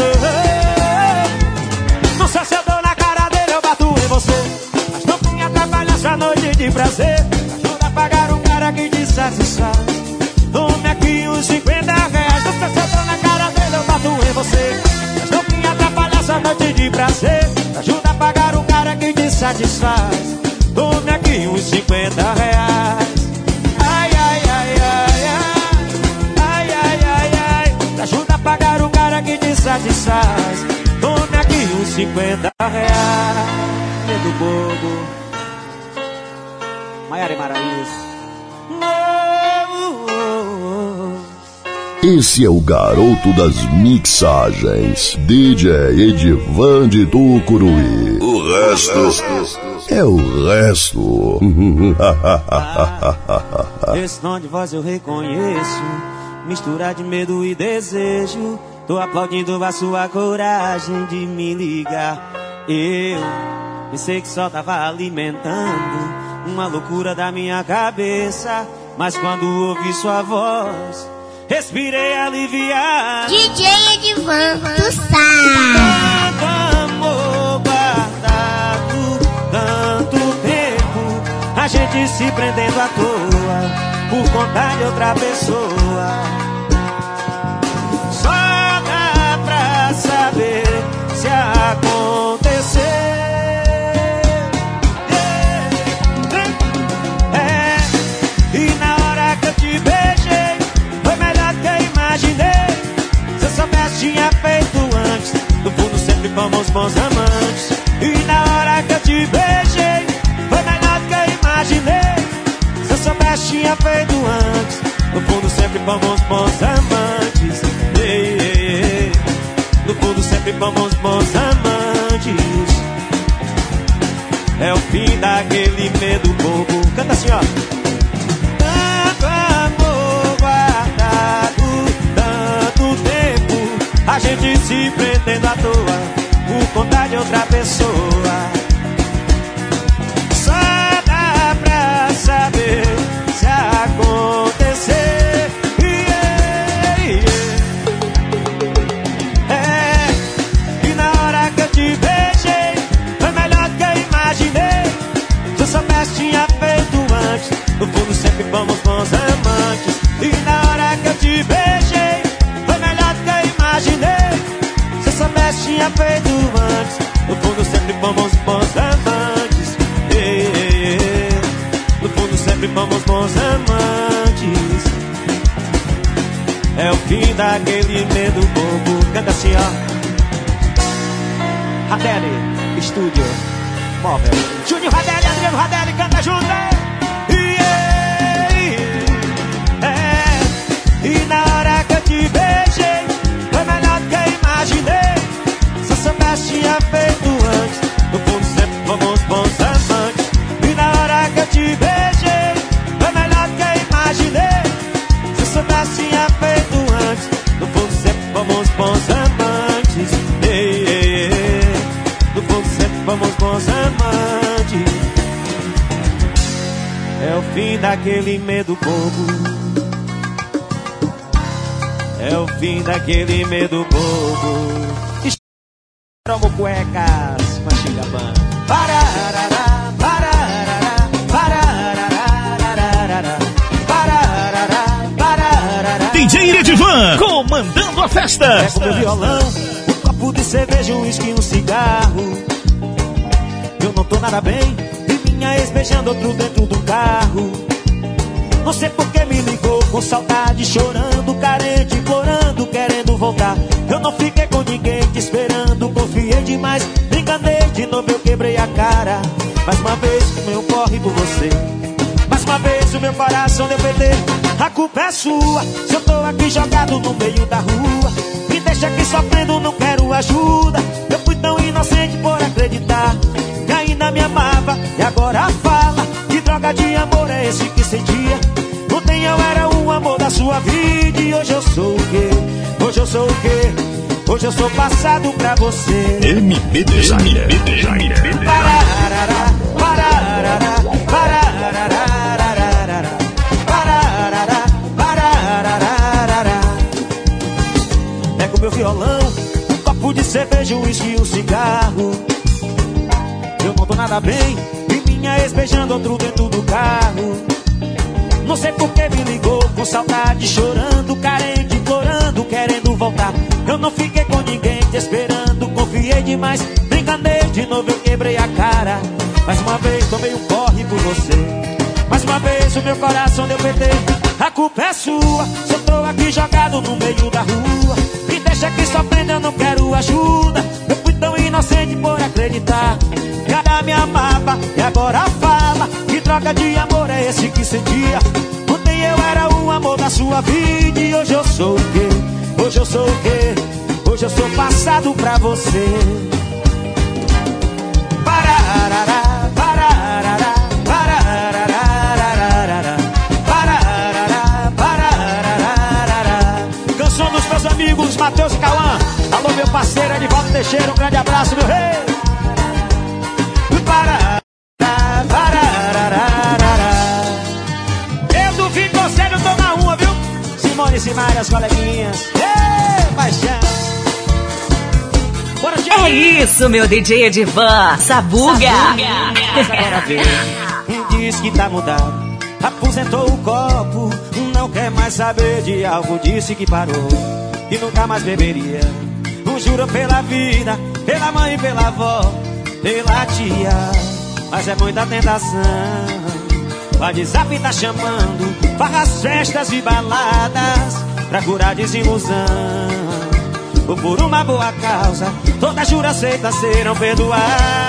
Não sou seu dor na cara dele, eu bato em você. Mas não vim atrapalhar sua noite de de prazer, ajuda a pagar o cara que te satisfaz. Tome aqui uns cinquenta reais. Ai, ai, ai, ai, ai. Ai, ai, ai, ai. Ajuda a pagar o cara que te satisfaz. Tome aqui uns cinquenta reais. Medo bobo. Maiara e Maraíza.
Esse é o garoto das mixagens, D J Edivan de Tucuruí. O resto é o resto.
Esse tom de voz eu reconheço, mistura de medo e desejo. Tô aplaudindo a sua coragem de me ligar. Eu pensei que só tava alimentando uma loucura da minha cabeça, mas quando ouvi sua voz, respirei aliviado.
D J Edivan, tu sabe.
Tanto amor guardado, tanto tempo, a gente se prendendo à toa, por conta de outra pessoa. Só dá pra saber se acontecer. Tinha feito antes, no fundo sempre fomos bons amantes. E na hora que eu te beijei, foi melhor do que eu imaginei. Se eu soubesse tinha feito antes, no fundo sempre fomos bons amantes. Ei, ei, ei. No fundo sempre fomos bons amantes. É o fim daquele medo bobo. Canta assim, ó. Tanto amor guardado, tanto tempo, a gente se prendendo à toa, por conta de outra pessoa. Só dá pra saber se acontecer. Yeah, yeah. É, e na hora que eu te beijei, foi melhor do que eu imaginei. Se eu soubesse tinha feito antes, no fundo sempre fomos bons amantes. E na hora que eu te beijei, foi melhor do que eu imaginei. Se eu soubesse tinha feito antes, no fundo sempre fomos bons amantes. Ei, ei, ei. No fundo sempre fomos bons amantes. É o fim daquele medo bobo. Canta assim, ó. Radelli, estúdio, móvel. Júnior Radelli, Adriano Radelli, canta junto. Yeah, yeah. É, e na hora que eu te beijei, foi melhor do que eu imaginei. Se eu soubesse tinha feito antes, no fundo sempre fomos bons amantes. E na hora que eu te beijei, foi melhor do que eu imaginei. Se eu soubesse tinha feito antes, no fundo sempre fomos bons amantes. Ei, ei, ei. No fundo sempre fomos bons amantes. É o fim daquele medo bobo. É o fim daquele medo bobo. Estromo cuecas, Machiga Ban. Pararará, pararará, pararará, pararará, pararará.
D J Edivan, comandando a festa.
Pego meu violão, um copo de cerveja, um uísque e um cigarro. Eu não tô nada bem, e minha ex beijando outro dentro do carro. Não sei por que me ligou, com saudade, chorando, carente, implorando, querendo voltar. Eu não fiquei com ninguém te esperando, confiei demais, me enganei, de novo eu quebrei a cara. Mais uma vez o meu corre por você, mais uma vez o meu coração deu P T. A culpa é sua, se eu tô aqui jogado no meio da rua. Me deixa aqui sofrendo, não quero ajuda. Eu fui tão inocente por acreditar que ainda me amava, e agora fala, que droga de amor é esse que sentia? Ontem eu era o amor da sua vida, e hoje eu sou o quê? Hoje eu sou o quê? Hoje eu sou passado pra você.
M B Designer.
Pararará, pararará, pararará, pararará, pararará. Pego meu violão, um copo de cerveja, um uísque e um cigarro. Eu não tô nada bem, e minha ex beijando outro dentro do carro. Não sei por que me ligou, com saudade, chorando, carente, implorando, querendo voltar. Eu não fiquei com ninguém te esperando, confiei demais, me enganei, de novo eu quebrei a cara. Mais uma vez tomei um corre por você, mais uma vez o meu coração deu P T. A culpa é sua, só tô aqui jogado no meio da rua. Me deixa aqui sofrendo, eu não quero ajuda. Eu fui tão inocente por acreditar que ela me amava e agora fala. Que droga de amor é esse que sentia? Ontem eu era o amor da sua vida e hoje eu sou o quê? Hoje eu sou o quê? Hoje eu sou passado pra você. Pararará, pararará, pararará, pararará, pararará. Canção dos meus amigos Matheus e Cauã. Alô, meu parceiro Edivaldo Teixeira, um grande abraço, meu rei. Pararará, pararará. Eu duvido você não tomar uma, viu? Simone e Simária, as coleguinhas. Ei, paixão.
É isso, meu D J Edivan, Sabuga.
Agora vê, diz que tá mudado, aposentou o copo, não quer mais saber de álcool, disse que parou e nunca mais beberia. Um juro pela vida, pela mãe, pela avó, pela tia, mas é muita tentação. O WhatsApp tá chamando, farras, festas e baladas pra curar desilusão. Ou por uma boa causa, todas juras feitas serão perdoadas.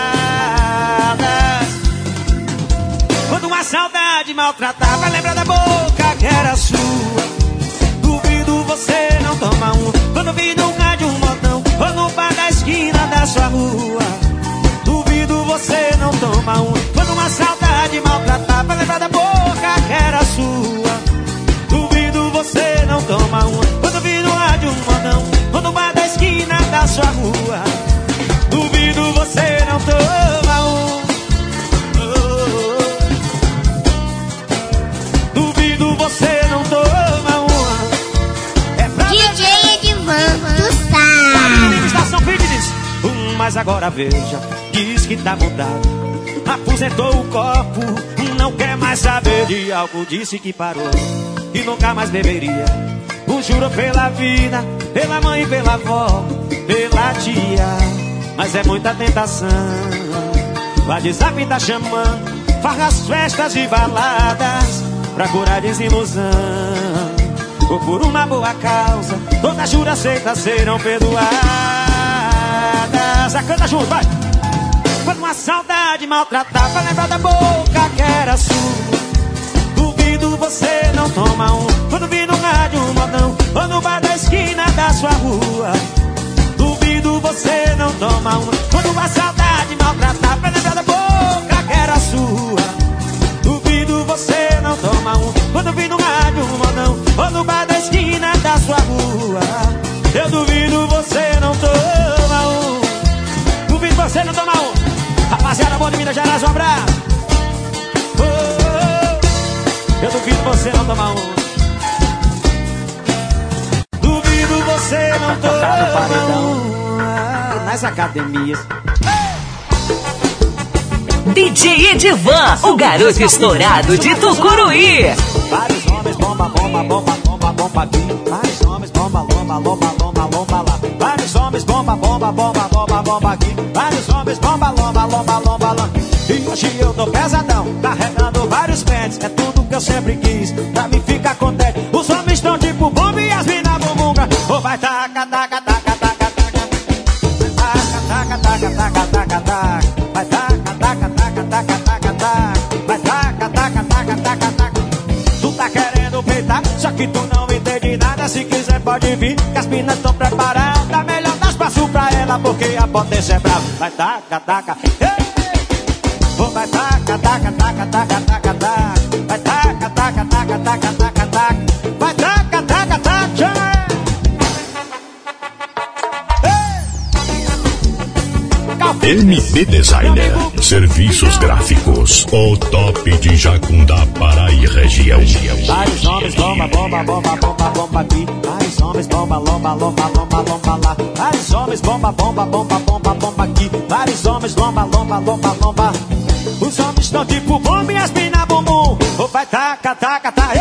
Quando uma saudade maltratar, vai lembrar da boca que era sua. Duvido você não toma um, quando vi no rádio um modão, ou no bar da esquina da sua rua. Duvido você não toma um, quando uma saudade maltratar, vai lembrar da boca que era sua. Duvido você não toma um, quando vi no rádio um modão, ou no bar da esquina da sua rua. Duvido você não toma um, oh, oh. Duvido você não toma uma. É pra
D J Edivan, tu sabe.
Estação Fitness. Hum, mas agora veja, diz que tá mudado, aposentou o copo, não quer mais saber de álcool, disse que parou e nunca mais beberia. Um juro pela vida, pela mãe, pela avó, pela tia, mas é muita tentação. O WhatsApp tá chamando, farras, festas e baladas pra curar desilusão. Ou por uma boa causa, todas juras feitas serão perdoadas. A canta junto, vai! Quando uma saudade maltratar, vai lembrar da boca que era sua. Duvido você não toma um, quando vi no rádio um modão, ou no bar da esquina da sua rua. Duvido você não toma um, quando uma saudade maltratar, vai lembrar da boca que era sua. Duvido você não toma um, quando vi no rádio um modão, ou no bar da esquina da sua rua. Eu duvido você não toma um, duvido você não toma um. Rapaziada boa de Minas Gerais, um abraço. Oh, eu duvido você não tomar um. Duvido você não tomar um. Nas academias.
D J Edivan, o garoto estourado de Tucuruí.
Vários homens, bomba, bomba, bomba, bomba, bomba aqui. Vários homens, bomba, lomba, lomba, lomba, lomba lá. Vários homens, bomba, bomba, bomba, bomba, bomba aqui. Vários homens, bomba, lomba, lomba, lomba lá. E hoje eu tô pesadão, carregando vários pentes. É tudo que eu sempre quis, pra mim ficar contente. Os homens estão tipo bomba e as minas bumbunga. Ou vai taca, taca, taca, taca, taca. Taca, taca, taca, taca, taca, taca. Vai taca, taca, taca, taca, taca, taca. Vai taca, taca, taca, taca, taca. Tu tá querendo peitar, só que tu não entende nada. Se quiser pode vir, que as minas estão preparadas. Dá melhor dar espaço pra ela, porque a potência é brava. Vai taca, taca, ei! Oh, vai taca, taca, taca, taca, taca, taca. Vai taca, taca, taca, taca, taca, taca. Vai taca, taca, taca.
M P Designer, serviços gráficos, o top de Jacundá, Pará e região.
Vários homens, bomba, bomba, bomba, bomba, bomba aqui. Vários homens, bomba, lomba, lomba, lomba, lomba lá. Vários homens, bomba, bomba, bomba, bomba, bomba aqui. Vários homens, lomba, lomba, lomba, lomba. Os homens estão tipo bomba e as minas bumbum. Ou vai taca, taca, taca.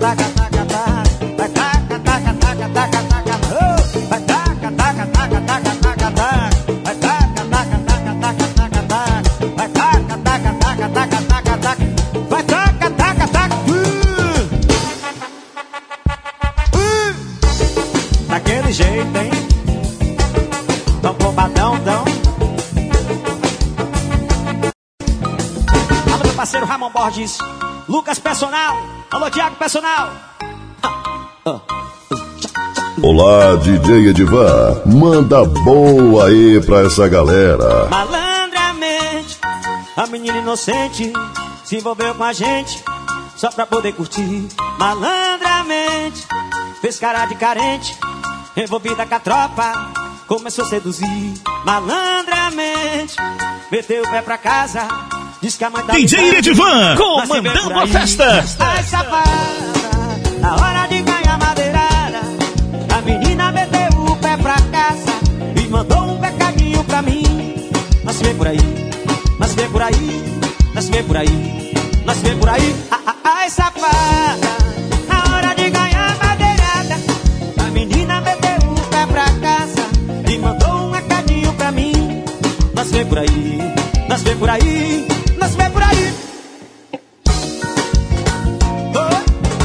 taca, taca, taca. Vai taca, taca, taca, taca, taca. Vai taca, taca, taca, taca, taca, taca. Vai taca, taca, taca, taca, taca, taca. Vai taca, taca, taca, taca, taca, taca. Vai taca, taca, taca. Daquele jeito, hein? Tão bombadão, tão. Alô, meu parceiro Ramon Borges, Lucas Personal. Alô, Thiago Personal.
Olá, D J Edivan. Manda boa aí pra essa galera.
Malandramente, a menina inocente se envolveu com a gente só pra poder curtir. Malandramente, fez cara de carente, envolvida com a tropa, começou a seduzir. Malandramente, meteu o pé pra casa, disse que a mãe da
D J Edivan, comandando a festa.
Ai, safada, na hora de ganhar madeirada, a menina meteu o pé pra casa e mandou um pecadinho pra mim. Nós vê por aí, nós vê por aí, nós vê por aí, nós vê por aí. Ai, ai, ai, safada, na hora de ganhar madeirada, a menina meteu o pé pra casa e mandou um recadinho pra mim. Nós vê por aí, nós vê por aí, nós vê por aí. Oh.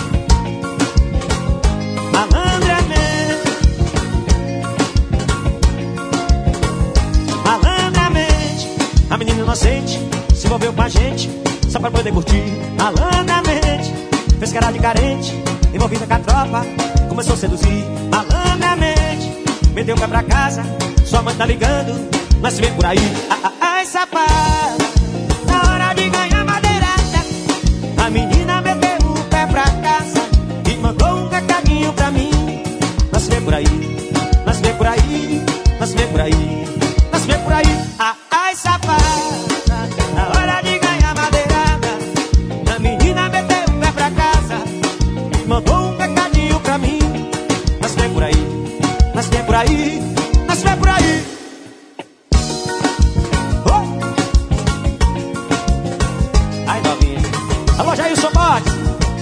Malandramente, malandramente, a menina inocente se envolveu com a gente só pra poder curtir. Malandramente, fez cara de carente, envolvida com a tropa, começou a seduzir. Malandramente, meteu o pé pra casa, sua mãe tá ligando, mas se vê por aí. Ai, ai, ai, safada, na hora de ganhar madeirada, a menina meteu o pé pra casa e mandou um recadinho pra mim. Nós vê por aí, nós vê por aí, nós vê por aí, nós vê por aí. Ai, ai, safada, na hora de ganhar madeirada, a menina meteu o pé pra casa e mandou um recadinho pra mim. Nós vê por aí, nós vê por aí, nós vê por aí. Oh! Ai, novinha. Alô, Jailson Borges.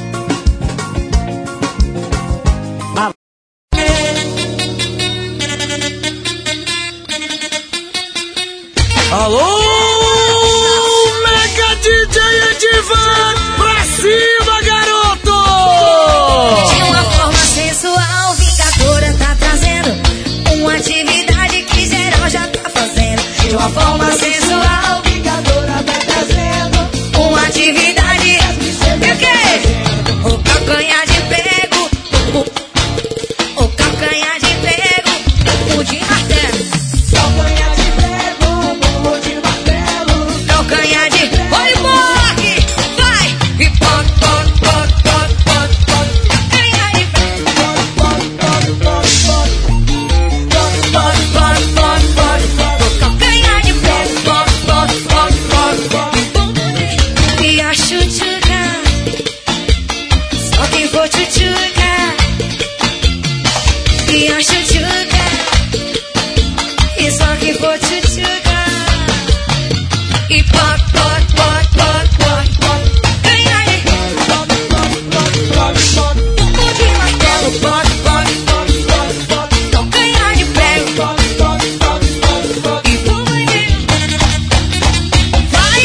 Alô, Mega D J Edivan, pra cima, garoto!
De uma forma sensual, vingadora tá trazendo uma atividade que geral já tá fazendo. De uma forma sensual, vingadora tá trazendo uma atividade. E o quê? O calcanhar de prego, o, o calcanhar de prego, o de martelo. Calcanhar de prego, o de martelo. Calcanhar de... Oi, morre! Vai! E pop, pop, pop, pop, pop, pop. Calcanhar de prego. Pop, pop, pop, pop, pop. Pop, pop, pop, pop, pop. Calcanhar de prego. Pop, pop, pop, pop, pop. E a chuchuca, só quem for chuchuca. E a chuchuca, e só quem for chuchuca. E pop, pop, pop, pop, pop, pop. Calcanhar de prego. Pop, pop, pop, pop, pop. O de martelo. Pop, pop, pop, pop, pop. Calcanhar de prego. Pop, pop, pop, pop, pop. E vamos ver. Vai!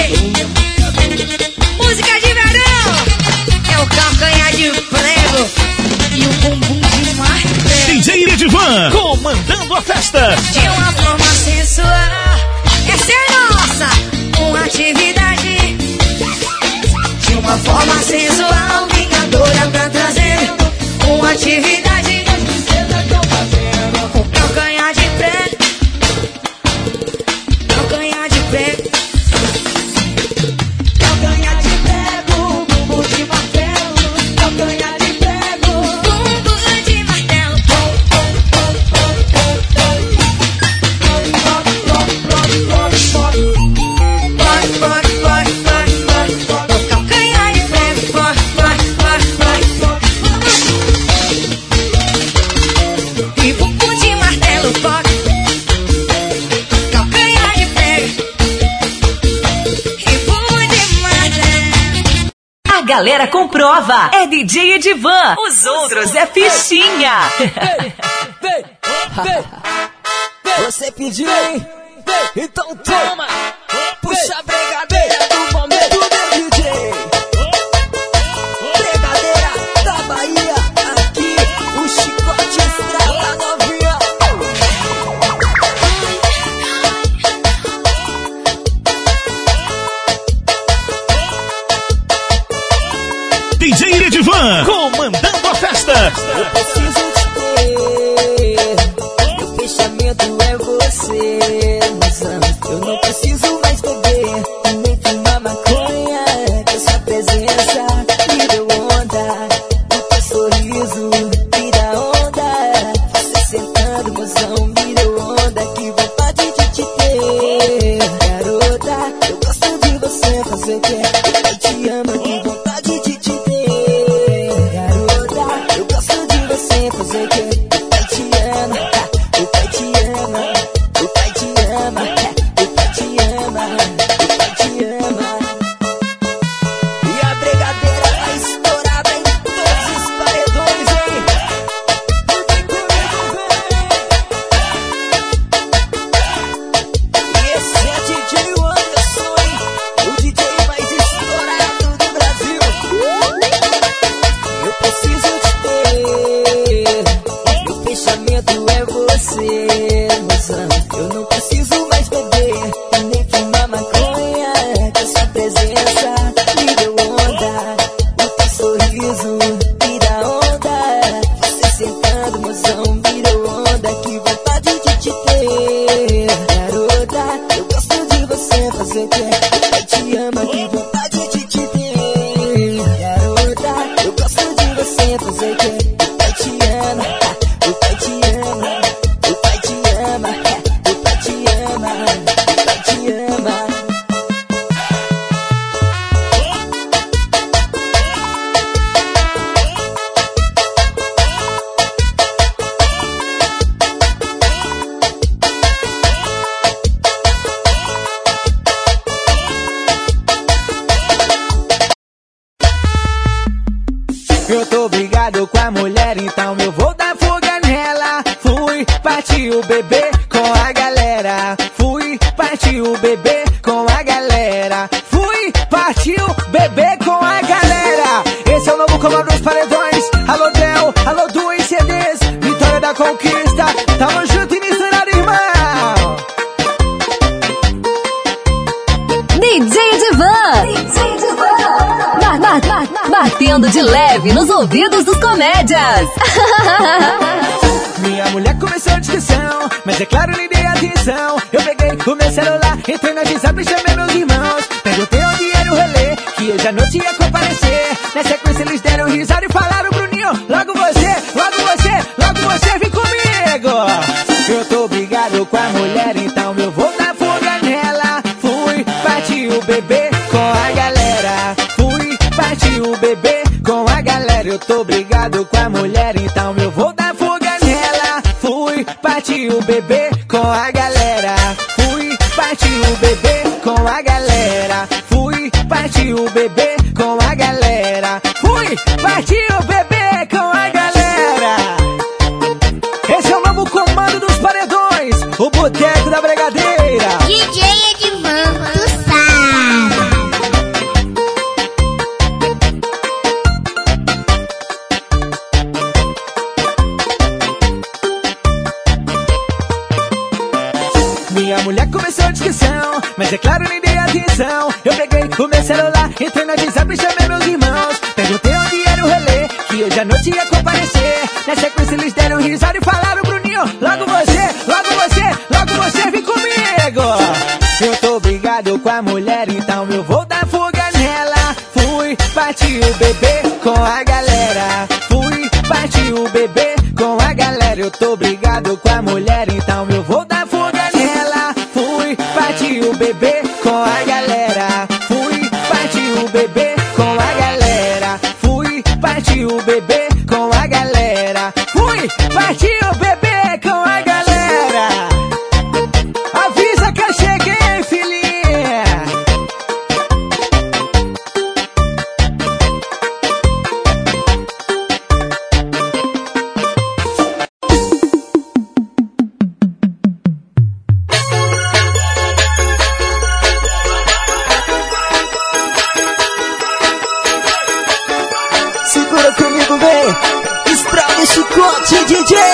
Música de verão é o calcanhar de prego e o bumbum de martelo.
D J Edivan, comandando a festa.
De uma forma sensual, essa é nossa, uma atividade. De uma forma sensual, vingadora tá trazendo uma atividade. O calcanhar de prego, calcanhar de prego. Calcanhar de prego, bumbum de martelo. Calcanhar de prego, bumbum de martelo. Pode, pode, pode, pode, pode. Calcanhar de prego, pode, pode.
galera comprova. É D J Edivan, os outros é fichinha.
Você pediu, hein? Então toma. Puxa a brigadeira do momento, meu D J. Brigadeira da Bahia, aqui o chicote estrada novinha.
D J Edivan, comandando a festa.
Eu preciso te ter, meu fechamento é você, moção. Eu não preciso mais beber, nem fumar maconha, que essa presença me deu onda. O teu sorriso me dá onda. Você sentando, moção, me deu onda. Que vontade de te ter, garota. Eu gosto de você, fazer o que? Eu te amo, que vontade de te ter, garota. Eu gosto de você, fazer o que? O pai te ama, o pai te ama, o pai te ama, o pai te ama, o pai te ama. E a brigadeira tá estourada em todos os paredões, hein? Vem comigo, vem. E esse é D J Anderson, hein? O D J mais estourado do Brasil. Eu preciso te ter, meu fechamento é você, moção. Eu não preciso mais beber, nem fumar maconha, que essa presença me deu onda. O teu sorriso me dá onda. Você sentando, moção, me deu onda. Que vontade de te ter, garota. Eu gosto de você, fazer o que? O pai te ama, que vontade de te ter, garota. Eu gosto de você, fazer o que? O pai te ama, o pai te ama, o pai te ama, o pai te ama, o pai te ama.
Eu tô brigado com a mulher, então eu vou dar fuga nela. Fui, partiu o bebê com a galera. Fui, partiu o bebê com a galera. Fui, partiu bebê com a galera. Esse é o novo comando dos paredões. Alô Del, alô dois C Ds, Vitória da Conquista. Tamo junto e misturado, irmão.
D J Edivan, D J Edivan, ba- ba- ba- batendo de leve nos ouvidos dos comédias.
Minha mulher começou a discussão, mas é claro, nem dei atenção. Eu peguei o meu celular, entrei no WhatsApp e chamei meus irmãos. Perguntei onde era o rolê, que hoje à noite ia comparecer. Na sequência eles deram risada e falaram: Bruninho, logo você, logo você, logo você, vem comigo. Eu tô brigado com a mulher, então eu vou dar fuga nela. Fui, parti o bebê com a galera. Fui, parti o bebê com a galera. Eu tô brigado com a mulher, então eu vou dar fuga nela. Fui, parti o bebê com a galera. Fui, parti o bebê com a galera. Fui, parti o bebê com a galera. Fui, parti o bebê com a galera. Esse é o novo comando dos paredões, o boteco da brigadeira.
D J Edivan, tu sabe.
Minha mulher começou a discussão, mas é claro, nem dei atenção. Eu peguei o meu celular, entrei no WhatsApp e chamei meus irmãos. Perguntei onde era o rolê, que hoje à noite ia comparecer. Na sequência eles deram risada e falaram: Bruninho, logo você, logo você, logo você, vem comigo. Eu tô brigado com a mulher, então eu vou dar fuga nela. Fui, parti o bebê com a galera. Fui, parti o bebê com a galera. Eu tô brigado com a mulher, então eu vou dar fuga nela. Fui, parti o bebê com a galera. Fui, parti o bebê com a galera. Fui, parti o bebê com a galera. Fui, parti o bebê com a galera. Avisa que eu cheguei, filhinha.
bem. Estrada e chicote, D J.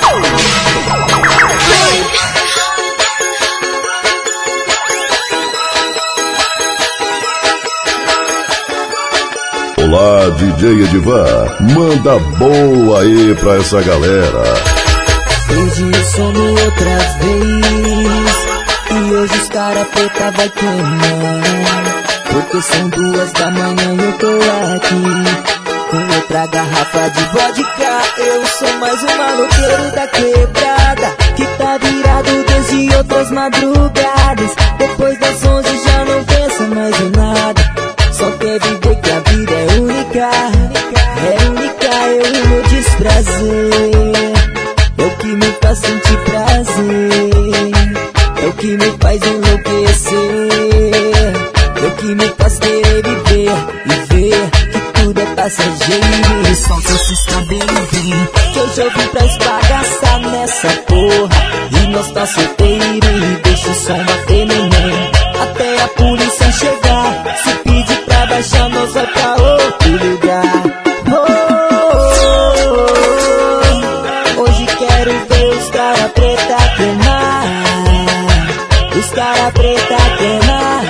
Olá, D J Edivan, manda boa aí pra essa galera.
Perdi o sono outra vez e hoje os cara preta vai queimar. Porque são duas da manhã e eu tô aqui com outra garrafa de vodka. Eu sou mais um maloqueiro da quebrada que tá virado desde outras madrugadas. Depois das onze já não pensa mais em nada, só quer viver que a vida é única. É única, eu e meu desprazer. É o que me faz sentir prazer, é o que me faz enlouquecer, é o que me faz querer viver e ver que tudo é passageiro. Solta esse estabelecer, que hoje eu vim pra esbagaçar nessa porra. E nós tá solteiro e deixa o som bater no mão até a polícia chegar. Se pedir pra baixar, nós vai pra outro lugar. Oh, oh, oh. Hoje quero ver os cara preta queimar, os cara preta queimar.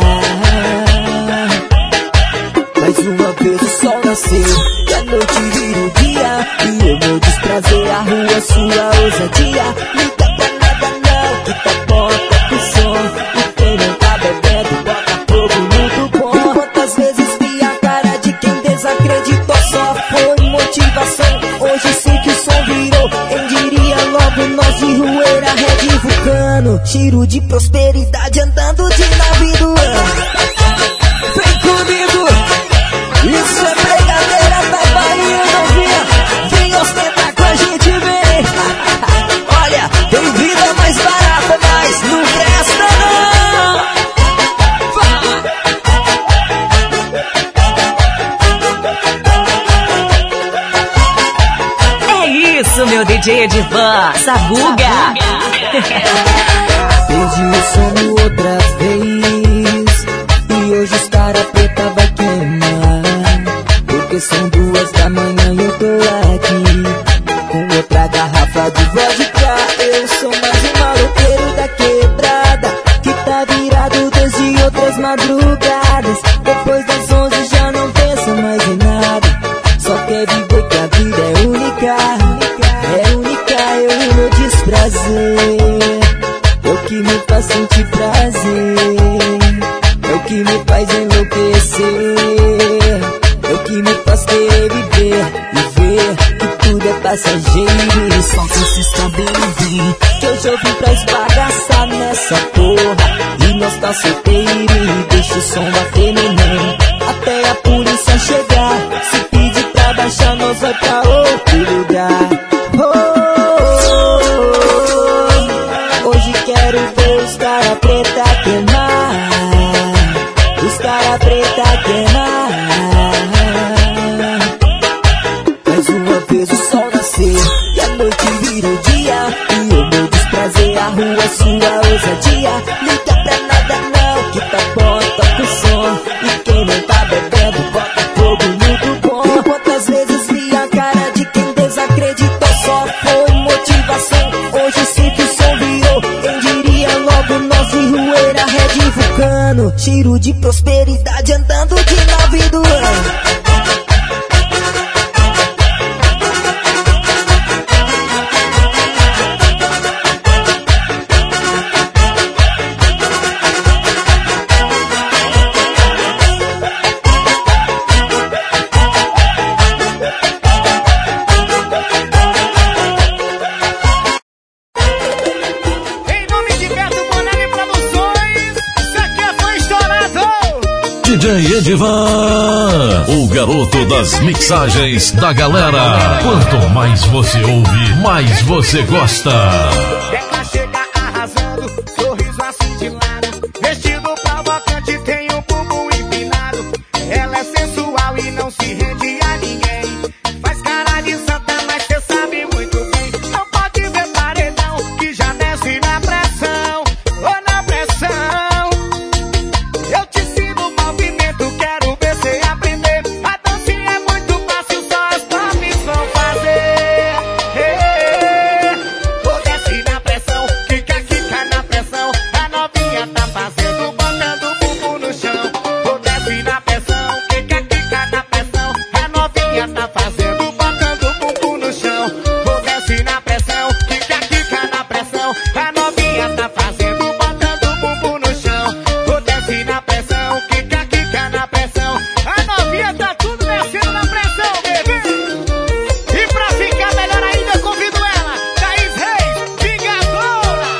Mais uma vez o sol nasceu e a noite vira o dia, e eu meu desprazer, a rua sua ousadia. Liga pra nada não, que tá bom, tá com som. E quem não tá bebendo, bota fogo muito bom. Quantas vezes vi a cara de quem desacreditou, só foi motivação. Hoje sei que o som virou, quem diria logo nós de Rueira, Red Vulcano. Cheiro de prosperidade andando de navio do ano. Vem comigo, isso é brincadeira da Bahia, novinha. Vem ostentar com a gente, vem. Olha, tem vida mais barata, mas não presta não.
É isso, meu D J Edivan, Sabuga.
Perdi o sono outra vez e hoje os cara preta vai queimar. Porque são duas da manhã e eu tô aqui com outra garrafa de vodka. Eu sou mais um maloqueiro da quebrada que tá virado desde outras madrugadas. Depois das onze já não pensa mais em nada, só quer viver que a vida é única. É única, eu e meu desprazer, é o que me faz sentir prazer, é o que me faz enlouquecer, é o que me faz querer viver e ver que tudo é passageiro. Solta esse estabelecer, que hoje eu vim pra esbagaçar nessa porra. E nós tá solteiro e deixa o som bater no mão até a polícia chegar. Se pedir pra baixar, nós vai pra outro lugar. Oh, oh, oh. Hoje quero ver os cara preta queimar, os cara preta queimar. Mais uma vez o sol nasceu e a noite vira o dia, e o meu desprazer, a rua sua ousadia. Liga pra nada não, que tá bom, toca o som. E quem não tá bebendo, bota fogo muito bom. Quantas vezes vi a cara de quem desacreditou, só foi motivação. Hoje sei que o som virou, quem diria logo nós de Rueira, Red Vulcano. Cheiro de prosperidade andando de navio do ano.
D J Edivan, o garoto das mixagens da galera. Quanto mais você ouve, mais você gosta.
Ela chega arrasando, sorriso assim de lado, vestido provocante, tem um bumbum empinado. Ela é sensual e não se rende a ninguém. Faz cara de santa, mas cê sabe muito bem. Não pode ver paredão, que já desce na pressão, ou na pressão. Eu te ensino o movimento, quero ver cê aprender. A dancinha é muito fácil, só as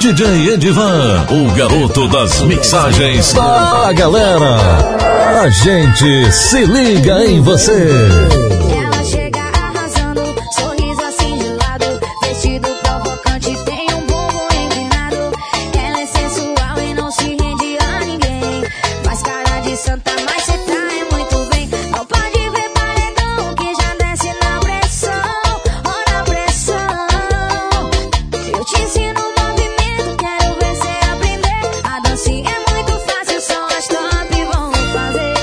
D J Edivan, o garoto das mixagens da galera. A gente se liga em você.
Ela chega arrasando, sorriso assim de lado, vestido provocante, tem um bumbum empinado. Ela é sensual e não se rende a ninguém. Faz cara de santa, mas cê tá é muito bem. Não pode ver paredão que já desce na pressão, ó na pressão. Eu te ensino o movimento, quero ver cê aprender. A dancinha é muito fácil, só as top vão fazer.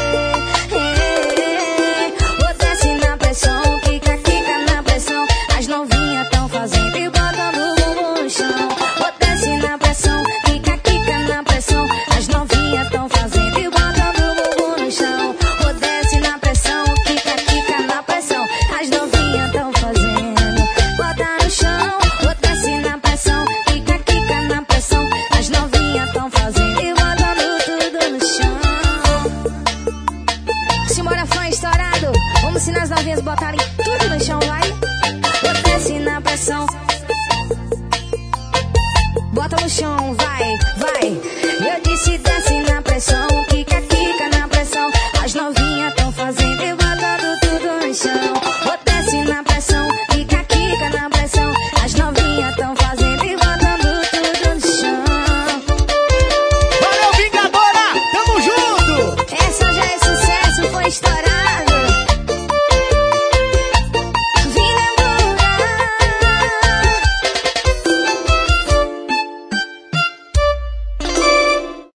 Vou desce na pressão, quica, quica na pressão. As novinhas tão fazendo e botando o bumbum no chão. Vou desce na pressão, quica, quica na pressão. As novinhas tão fazendo e botando o bumbum no chão. Vou desce na pressão, quica, quica na pressão. As novinhas tão fazendo, bota no chão. Vou desce na pressão, quica, quica na pressão. As novinhas tão fazendo e botando tudo no chão. Simbora, fã estourado. Vamos ensinar as novinhas a botarem tudo no chão, vai. Vou desce na pressão, bota no chão, vai, vai. Eu disse desce